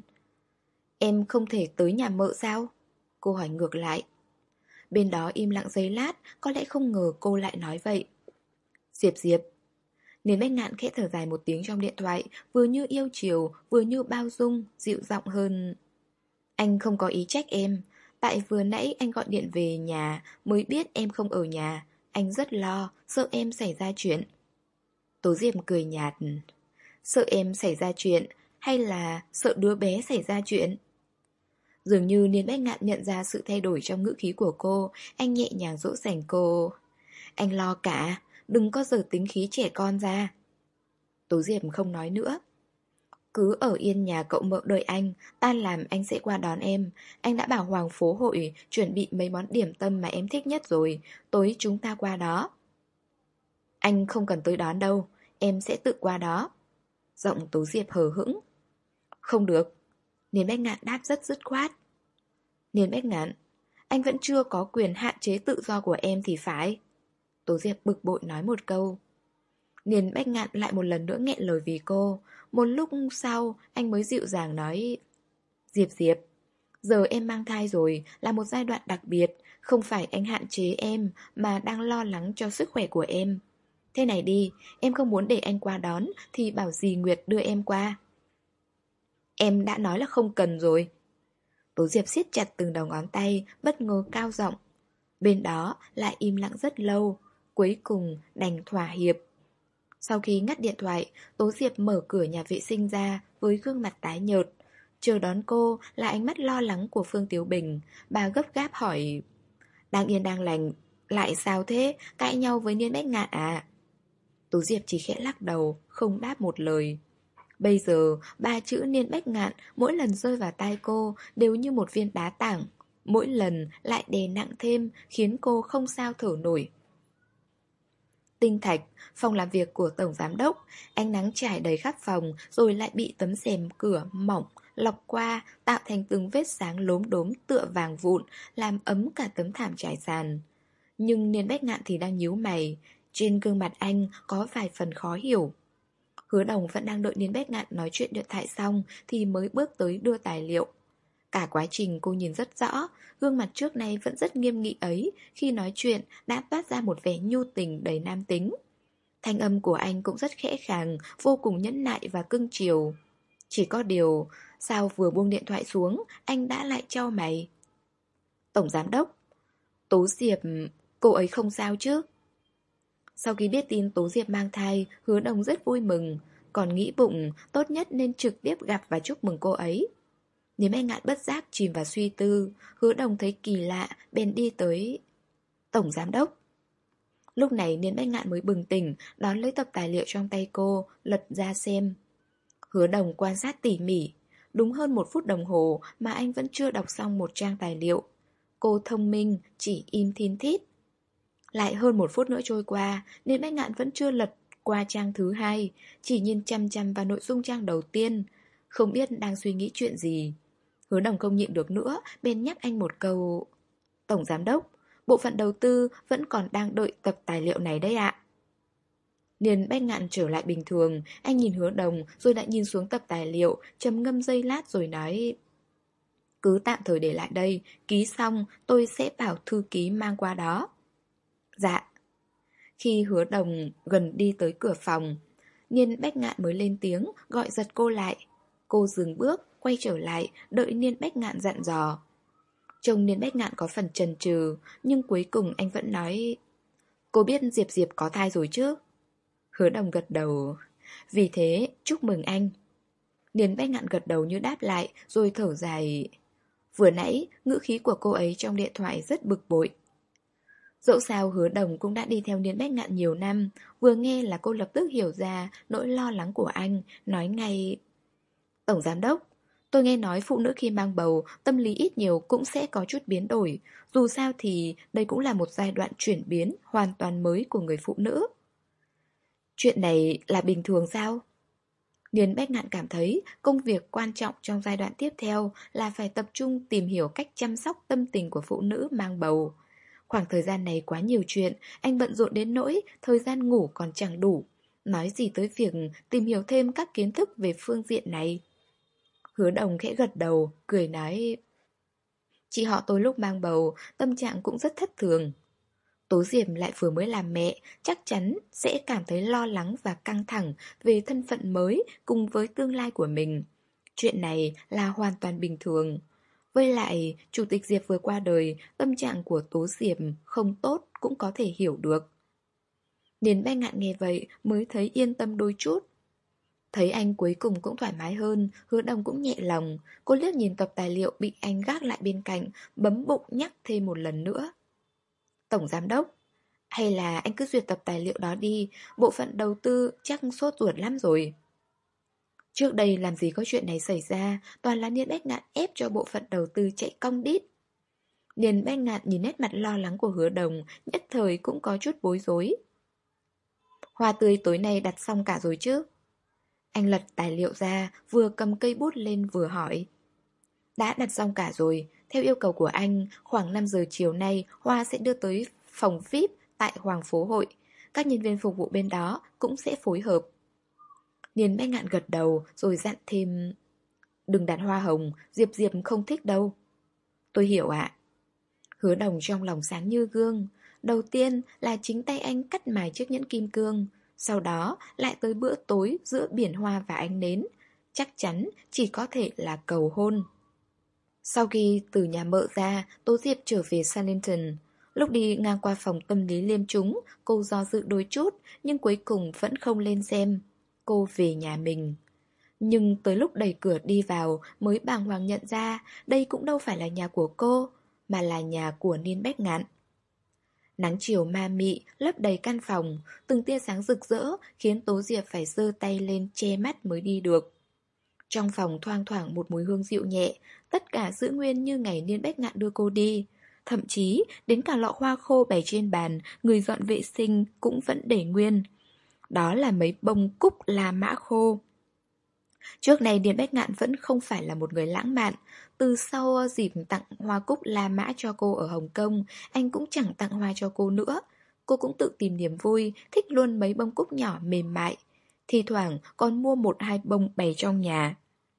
Em không thể tới nhà mợ sao? Cô hỏi ngược lại. Bên đó im lặng giây lát, có lẽ không ngờ cô lại nói vậy. Diệp Diệp. Niên Bách Ngạn khẽ thở dài một tiếng trong điện thoại, vừa như yêu chiều, vừa như bao dung, dịu giọng hơn. Anh không có ý trách em. Tại vừa nãy anh gọi điện về nhà mới biết em không ở nhà. Anh rất lo, sợ em xảy ra chuyện. Tố Diệp cười nhạt. Sợ em xảy ra chuyện hay là sợ đứa bé xảy ra chuyện? Dường như Niên Bách Ngạn nhận ra sự thay đổi trong ngữ khí của cô. Anh nhẹ nhàng dỗ dành cô. Anh lo cả, đừng có giở tính khí trẻ con ra. Tố Diệp không nói nữa. Cứ ở yên nhà cậu mợ đợi anh, tan làm anh sẽ qua đón em. Anh đã bảo Hoàng Phố Hội chuẩn bị mấy món điểm tâm mà em thích nhất rồi. Tối chúng ta qua đó. Anh không cần tới đón đâu, em sẽ tự qua đó. Giọng Tố Diệp hờ hững. Không được. Niên Bách Ngạn đáp rất dứt khoát. Niên Bách Ngạn, anh vẫn chưa có quyền hạn chế tự do của em thì phải. Tố Diệp bực bội nói một câu. Niên Bách Ngạn lại một lần nữa nghẹn lời vì cô. Một lúc sau anh mới dịu dàng nói. Diệp Diệp, giờ em mang thai rồi, là một giai đoạn đặc biệt. Không phải anh hạn chế em, mà đang lo lắng cho sức khỏe của em. Thế này đi, em không muốn để anh qua đón thì bảo dì Nguyệt đưa em qua. Em đã nói là không cần rồi. Tố Diệp siết chặt từng đầu ngón tay, bất ngờ cao giọng. Bên đó lại im lặng rất lâu, cuối cùng đành thỏa hiệp. Sau khi ngắt điện thoại, Tố Diệp mở cửa nhà vệ sinh ra với gương mặt tái nhợt. Chờ đón cô là ánh mắt lo lắng của Phương Tiếu Bình. Bà gấp gáp hỏi. Đang yên đang lành, lại sao thế? Cãi nhau với Niên Bách Ngạn à? Tố Diệp chỉ khẽ lắc đầu, không đáp một lời. Bây giờ, ba chữ Niên Bách Ngạn mỗi lần rơi vào tai cô đều như một viên đá tảng. Mỗi lần lại đè nặng thêm, khiến cô không sao thở nổi. Tinh thạch, phòng làm việc của tổng giám đốc. Ánh nắng trải đầy khắp phòng, rồi lại bị tấm rèm cửa mỏng lọc qua, tạo thành từng vết sáng lốm đốm tựa vàng vụn, làm ấm cả tấm thảm trải sàn. Nhưng Niên Bách Ngạn thì đang nhíu mày. Trên gương mặt anh có vài phần khó hiểu. Hứa Đồng vẫn đang đợi Niên Bách Ngạn nói chuyện điện thoại xong thì mới bước tới đưa tài liệu. Cả quá trình cô nhìn rất rõ, gương mặt trước nay vẫn rất nghiêm nghị ấy, khi nói chuyện đã toát ra một vẻ nhu tình đầy nam tính. Thanh âm của anh cũng rất khẽ khàng, vô cùng nhẫn nại và cưng chiều. Chỉ có điều, sao vừa buông điện thoại xuống, anh đã lại chau mày. Tổng giám đốc, Tố Diệp, cô ấy không sao chứ? Sau khi biết tin Tố Diệp mang thai, Hứa Đồng rất vui mừng, còn nghĩ bụng tốt nhất nên trực tiếp gặp và chúc mừng cô ấy. Nếu anh Ngạn bất giác chìm vào suy tư, Hứa Đồng thấy kỳ lạ, bèn đi tới. Tổng giám đốc. Lúc này Niên Bách Ngạn mới bừng tỉnh, đón lấy tập tài liệu trong tay cô, lật ra xem. Hứa Đồng quan sát tỉ mỉ. Đúng hơn một phút đồng hồ mà anh vẫn chưa đọc xong một trang tài liệu. Cô thông minh, chỉ im thin thít. Lại hơn một phút nữa trôi qua, Niên Bách Ngạn vẫn chưa lật qua trang thứ hai, chỉ nhìn chăm chăm vào nội dung trang đầu tiên. Không biết đang suy nghĩ chuyện gì. Hứa Đồng không nhịn được nữa, bên nhắc anh một câu. Tổng giám đốc, bộ phận đầu tư vẫn còn đang đợi tập tài liệu này đấy ạ. Niên Bách Ngạn trở lại bình thường, anh nhìn Hứa Đồng rồi lại nhìn xuống tập tài liệu, trầm ngâm giây lát rồi nói. Cứ tạm thời để lại đây, ký xong tôi sẽ bảo thư ký mang qua đó. Dạ. Khi Hứa Đồng gần đi tới cửa phòng, Niên Bách Ngạn mới lên tiếng, gọi giật cô lại. Cô dừng bước, quay trở lại, đợi Niên Bách Ngạn dặn dò. Trông Niên Bách Ngạn có phần chần chừ, nhưng cuối cùng anh vẫn nói. Cô biết Diệp Diệp có thai rồi chứ? Hứa Đồng gật đầu. Vì thế, chúc mừng anh. Niên Bách Ngạn gật đầu như đáp lại, rồi thở dài. Vừa nãy, ngữ khí của cô ấy trong điện thoại rất bực bội. Dẫu sao Hứa Đồng cũng đã đi theo Niên Bách Ngạn nhiều năm, vừa nghe là cô lập tức hiểu ra nỗi lo lắng của anh, nói ngay: Tổng giám đốc, tôi nghe nói phụ nữ khi mang bầu, tâm lý ít nhiều cũng sẽ có chút biến đổi. Dù sao thì đây cũng là một giai đoạn chuyển biến hoàn toàn mới của người phụ nữ. Chuyện này là bình thường sao? Niên Bách Ngạn cảm thấy công việc quan trọng trong giai đoạn tiếp theo là phải tập trung tìm hiểu cách chăm sóc tâm tình của phụ nữ mang bầu. Khoảng thời gian này quá nhiều chuyện, anh bận rộn đến nỗi thời gian ngủ còn chẳng đủ. Nói gì tới việc tìm hiểu thêm các kiến thức về phương diện này. Hứa Đồng khẽ gật đầu, cười nói: Chị họ tôi lúc mang bầu, tâm trạng cũng rất thất thường. Tố Diệp lại vừa mới làm mẹ, chắc chắn sẽ cảm thấy lo lắng và căng thẳng về thân phận mới cùng với tương lai của mình. Chuyện này là hoàn toàn bình thường. Với lại, Chủ tịch Diệp vừa qua đời, tâm trạng của Tố Diệp không tốt cũng có thể hiểu được. Niên Bách Ngạn nghe vậy mới thấy yên tâm đôi chút. Thấy anh cuối cùng cũng thoải mái hơn, Hứa Đồng cũng nhẹ lòng. Cô liếc nhìn tập tài liệu bị anh gác lại bên cạnh, bấm bụng nhắc thêm một lần nữa. Tổng giám đốc, hay là anh cứ duyệt tập tài liệu đó đi, bộ phận đầu tư chắc sốt ruột lắm rồi. Trước đây làm gì có chuyện này xảy ra, toàn là Niên Bách Ngạn ép cho bộ phận đầu tư chạy cong đít. Niên Bách Ngạn nhìn nét mặt lo lắng của Hứa Đồng, nhất thời cũng có chút bối rối. Hoa tươi tối nay đặt xong cả rồi chứ? Anh lật tài liệu ra, vừa cầm cây bút lên vừa hỏi. Đã đặt xong cả rồi, theo yêu cầu của anh, khoảng năm giờ chiều nay Hoa sẽ đưa tới phòng vi ai pi tại Hoàng Phố Hội. Các nhân viên phục vụ bên đó cũng sẽ phối hợp. Niên Bách Ngạn gật đầu rồi dặn thêm: Đừng đặt hoa hồng, Diệp Diệp không thích đâu. Tôi hiểu ạ. Hứa Đồng trong lòng sáng như gương. Đầu tiên là chính tay anh cắt mài chiếc nhẫn kim cương, sau đó lại tới bữa tối giữa biển hoa và ánh nến. Chắc chắn chỉ có thể là cầu hôn. Sau khi từ nhà mợ ra, Tố Diệp trở về Salington. Lúc đi ngang qua phòng tâm lý liêm chúng, cô do dự đôi chút, nhưng cuối cùng vẫn không lên xem. Cô về nhà mình. Nhưng tới lúc đẩy cửa đi vào mới bàng hoàng nhận ra đây cũng đâu phải là nhà của cô, mà là nhà của Niên Bách Ngạn. Nắng chiều ma mị lấp đầy căn phòng, từng tia sáng rực rỡ khiến Tố Diệp phải giơ tay lên che mắt mới đi được. Trong phòng thoang thoảng một mùi hương dịu nhẹ, tất cả giữ nguyên như ngày Niên Bách Ngạn đưa cô đi. Thậm chí đến cả lọ hoa khô bày trên bàn, người dọn vệ sinh cũng vẫn để nguyên. Đó là mấy bông cúc La Mã khô. Trước này Niên Bách Ngạn vẫn không phải là một người lãng mạn. Từ sau dịp tặng hoa cúc La Mã cho cô ở Hồng Kông, anh cũng chẳng tặng hoa cho cô nữa. Cô cũng tự tìm niềm vui, thích luôn mấy bông cúc nhỏ mềm mại. Thì thoảng còn mua một hai bông bày trong nhà.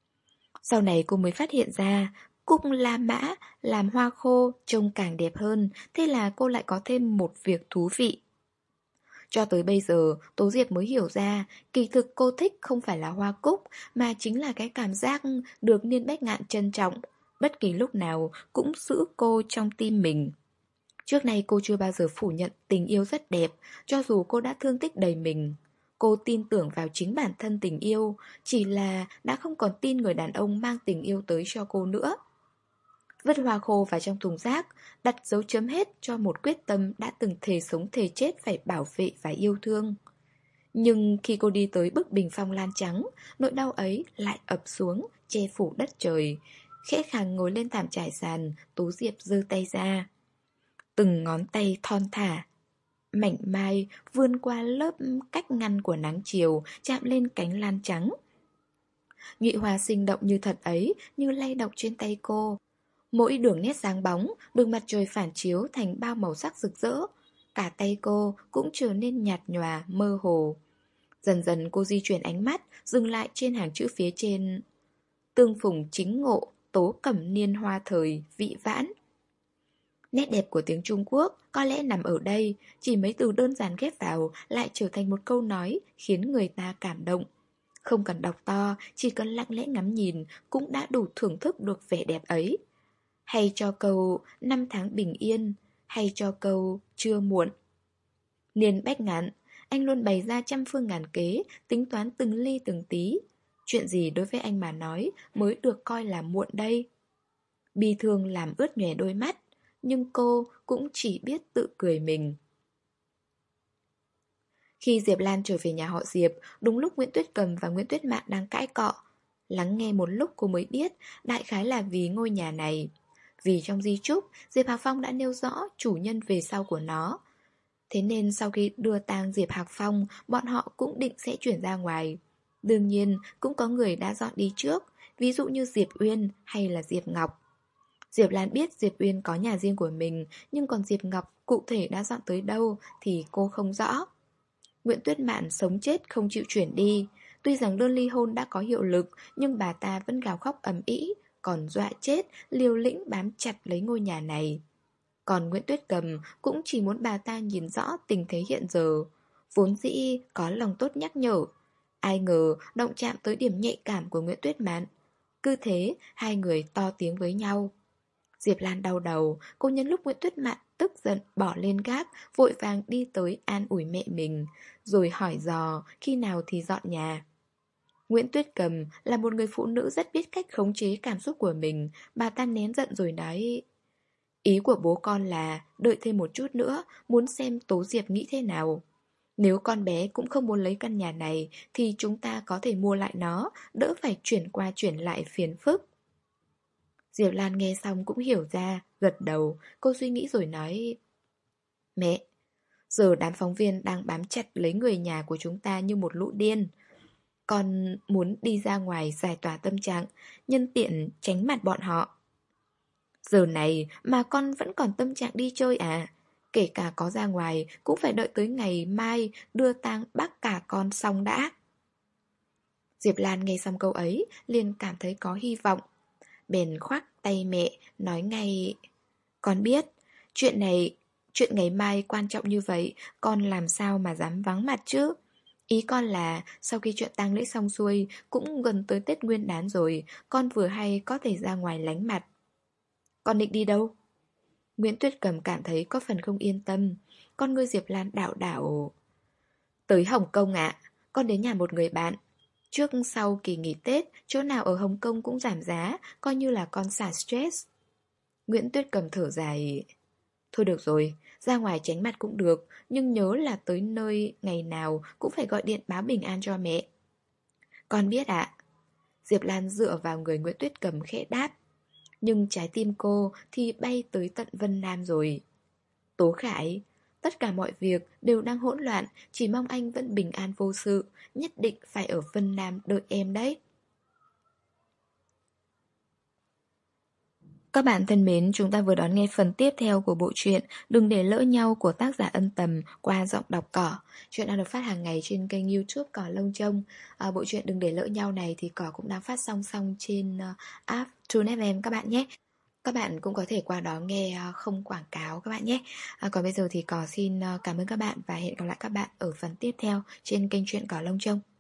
Sau này cô mới phát hiện ra cúc La Mã làm hoa khô trông càng đẹp hơn. Thế là cô lại có thêm một việc thú vị. Cho tới bây giờ, Tố Diệp mới hiểu ra, kỳ thực cô thích không phải là hoa cúc, mà chính là cái cảm giác được Niên Bách Ngạn trân trọng, bất kỳ lúc nào cũng giữ cô trong tim mình. Trước nay cô chưa bao giờ phủ nhận tình yêu rất đẹp, cho dù cô đã thương tích đầy mình. Cô tin tưởng vào chính bản thân tình yêu, chỉ là đã không còn tin người đàn ông mang tình yêu tới cho cô nữa. Vứt hoa khô vào trong thùng rác, đặt dấu chấm hết cho một quyết tâm đã từng thề sống thề chết phải bảo vệ và yêu thương. Nhưng khi cô đi tới bức bình phong lan trắng, nỗi đau ấy lại ập xuống, che phủ đất trời. Khẽ khàng ngồi lên thảm trải sàn, Tố Diệp giơ tay ra. Từng ngón tay thon thả, mảnh mai vươn qua lớp cách ngăn của nắng chiều, chạm lên cánh lan trắng. Nhụy hoa sinh động như thật ấy, như lay động trên tay cô. Mỗi đường nét sáng bóng được mặt trời phản chiếu thành bao màu sắc rực rỡ. Cả tay cô cũng trở nên nhạt nhòa, mơ hồ. Dần dần cô di chuyển ánh mắt, dừng lại trên hàng chữ phía trên: Tương phùng chính ngộ, tố cẩm niên hoa thời, vị vãn. Nét đẹp của tiếng Trung Quốc có lẽ nằm ở đây, chỉ mấy từ đơn giản ghép vào lại trở thành một câu nói khiến người ta cảm động. Không cần đọc to, chỉ cần lặng lẽ ngắm nhìn cũng đã đủ thưởng thức được vẻ đẹp ấy. Hay cho câu năm tháng bình yên, hay cho câu chưa muộn. Niên Bách Ngạn, anh luôn bày ra trăm phương ngàn kế, tính toán từng ly từng tí. Chuyện gì đối với anh mà nói mới được coi là muộn đây? Bi thương làm ướt nhòe đôi mắt, nhưng cô cũng chỉ biết tự cười mình. Khi Diệp Lan trở về nhà họ Diệp, đúng lúc Nguyễn Tuyết Cầm và Nguyễn Tuyết Mạn đang cãi cọ. Lắng nghe một lúc cô mới biết, đại khái là vì ngôi nhà này. Vì trong di chúc, Diệp Hạc Phong đã nêu rõ chủ nhân về sau của nó. Thế nên sau khi đưa tang Diệp Hạc Phong, bọn họ cũng định sẽ chuyển ra ngoài. Đương nhiên, cũng có người đã dọn đi trước, ví dụ như Diệp Uyên hay là Diệp Ngọc. Diệp Lan biết Diệp Uyên có nhà riêng của mình, nhưng còn Diệp Ngọc cụ thể đã dọn tới đâu thì cô không rõ. Nguyễn Tuyết Mạn sống chết không chịu chuyển đi. Tuy rằng đơn ly hôn đã có hiệu lực, nhưng bà ta vẫn gào khóc ầm ĩ, còn dọa chết, liều lĩnh bám chặt lấy ngôi nhà này. Còn Nguyễn Tuyết Cầm cũng chỉ muốn bà ta nhìn rõ tình thế hiện giờ. Vốn dĩ có lòng tốt nhắc nhở. Ai ngờ động chạm tới điểm nhạy cảm của Nguyễn Tuyết Mạn. Cứ thế, hai người to tiếng với nhau. Diệp Lan đau đầu, cô nhân lúc Nguyễn Tuyết Mạn tức giận bỏ lên gác, vội vàng đi tới an ủi mẹ mình, rồi hỏi dò khi nào thì dọn nhà. Nguyễn Tuyết Cầm là một người phụ nữ rất biết cách khống chế cảm xúc của mình, bà ta nén giận rồi nói: ý của bố con là đợi thêm một chút nữa, muốn xem Tố Diệp nghĩ thế nào. Nếu con bé cũng không muốn lấy căn nhà này thì chúng ta có thể mua lại nó, đỡ phải chuyển qua chuyển lại phiền phức. Diệp Lan nghe xong cũng hiểu ra, gật đầu, cô suy nghĩ rồi nói: mẹ, giờ đám phóng viên đang bám chặt lấy người nhà của chúng ta như một lũ điên. Con muốn đi ra ngoài giải tỏa tâm trạng, nhân tiện tránh mặt bọn họ. Giờ này mà con vẫn còn tâm trạng đi chơi à? Kể cả có ra ngoài cũng phải đợi tới ngày mai đưa tang bác cả con xong đã. Diệp Lan nghe xong câu ấy liền cảm thấy có hy vọng. Bèn khoác tay mẹ, nói ngay: con biết, chuyện này, chuyện ngày mai quan trọng như vậy, con làm sao mà dám vắng mặt chứ? Ý con là sau khi chuyện tang lễ xong xuôi, cũng gần tới Tết Nguyên đán rồi, con vừa hay có thể ra ngoài lánh mặt. Con định đi đâu? Nguyễn Tuyết Cầm cảm thấy có phần không yên tâm. Con ngươi Diệp Lan đảo đảo. Tới Hồng Kông ạ, con đến nhà một người bạn. Trước sau kỳ nghỉ Tết, chỗ nào ở Hồng Kông cũng giảm giá, coi như là con xả stress. Nguyễn Tuyết Cầm thở dài. Thôi được rồi, ra ngoài tránh mặt cũng được, nhưng nhớ là tới nơi ngày nào cũng phải gọi điện báo bình an cho mẹ. Con biết ạ. Diệp Lan dựa vào người Nguyễn Tuyết Cầm khẽ đáp. Nhưng trái tim cô thì bay tới tận Vân Nam rồi. Tố Khải, tất cả mọi việc đều đang hỗn loạn, chỉ mong anh vẫn bình an vô sự, nhất định phải ở Vân Nam đợi em đấy. Các bạn thân mến, chúng ta vừa đón nghe phần tiếp theo của bộ truyện Đừng để lỡ nhau của tác giả Ân Tầm qua giọng đọc Cỏ. Chuyện đang được phát hàng ngày trên kênh YouTube Cỏ Lông Trông. À, bộ truyện Đừng để lỡ nhau này thì Cỏ cũng đang phát song song trên uh, app True ép em các bạn nhé. Các bạn cũng có thể qua đó nghe uh, không quảng cáo các bạn nhé. À, còn bây giờ thì Cỏ xin uh, cảm ơn các bạn và hẹn gặp lại các bạn ở phần tiếp theo trên kênh truyện Cỏ Lông Trông.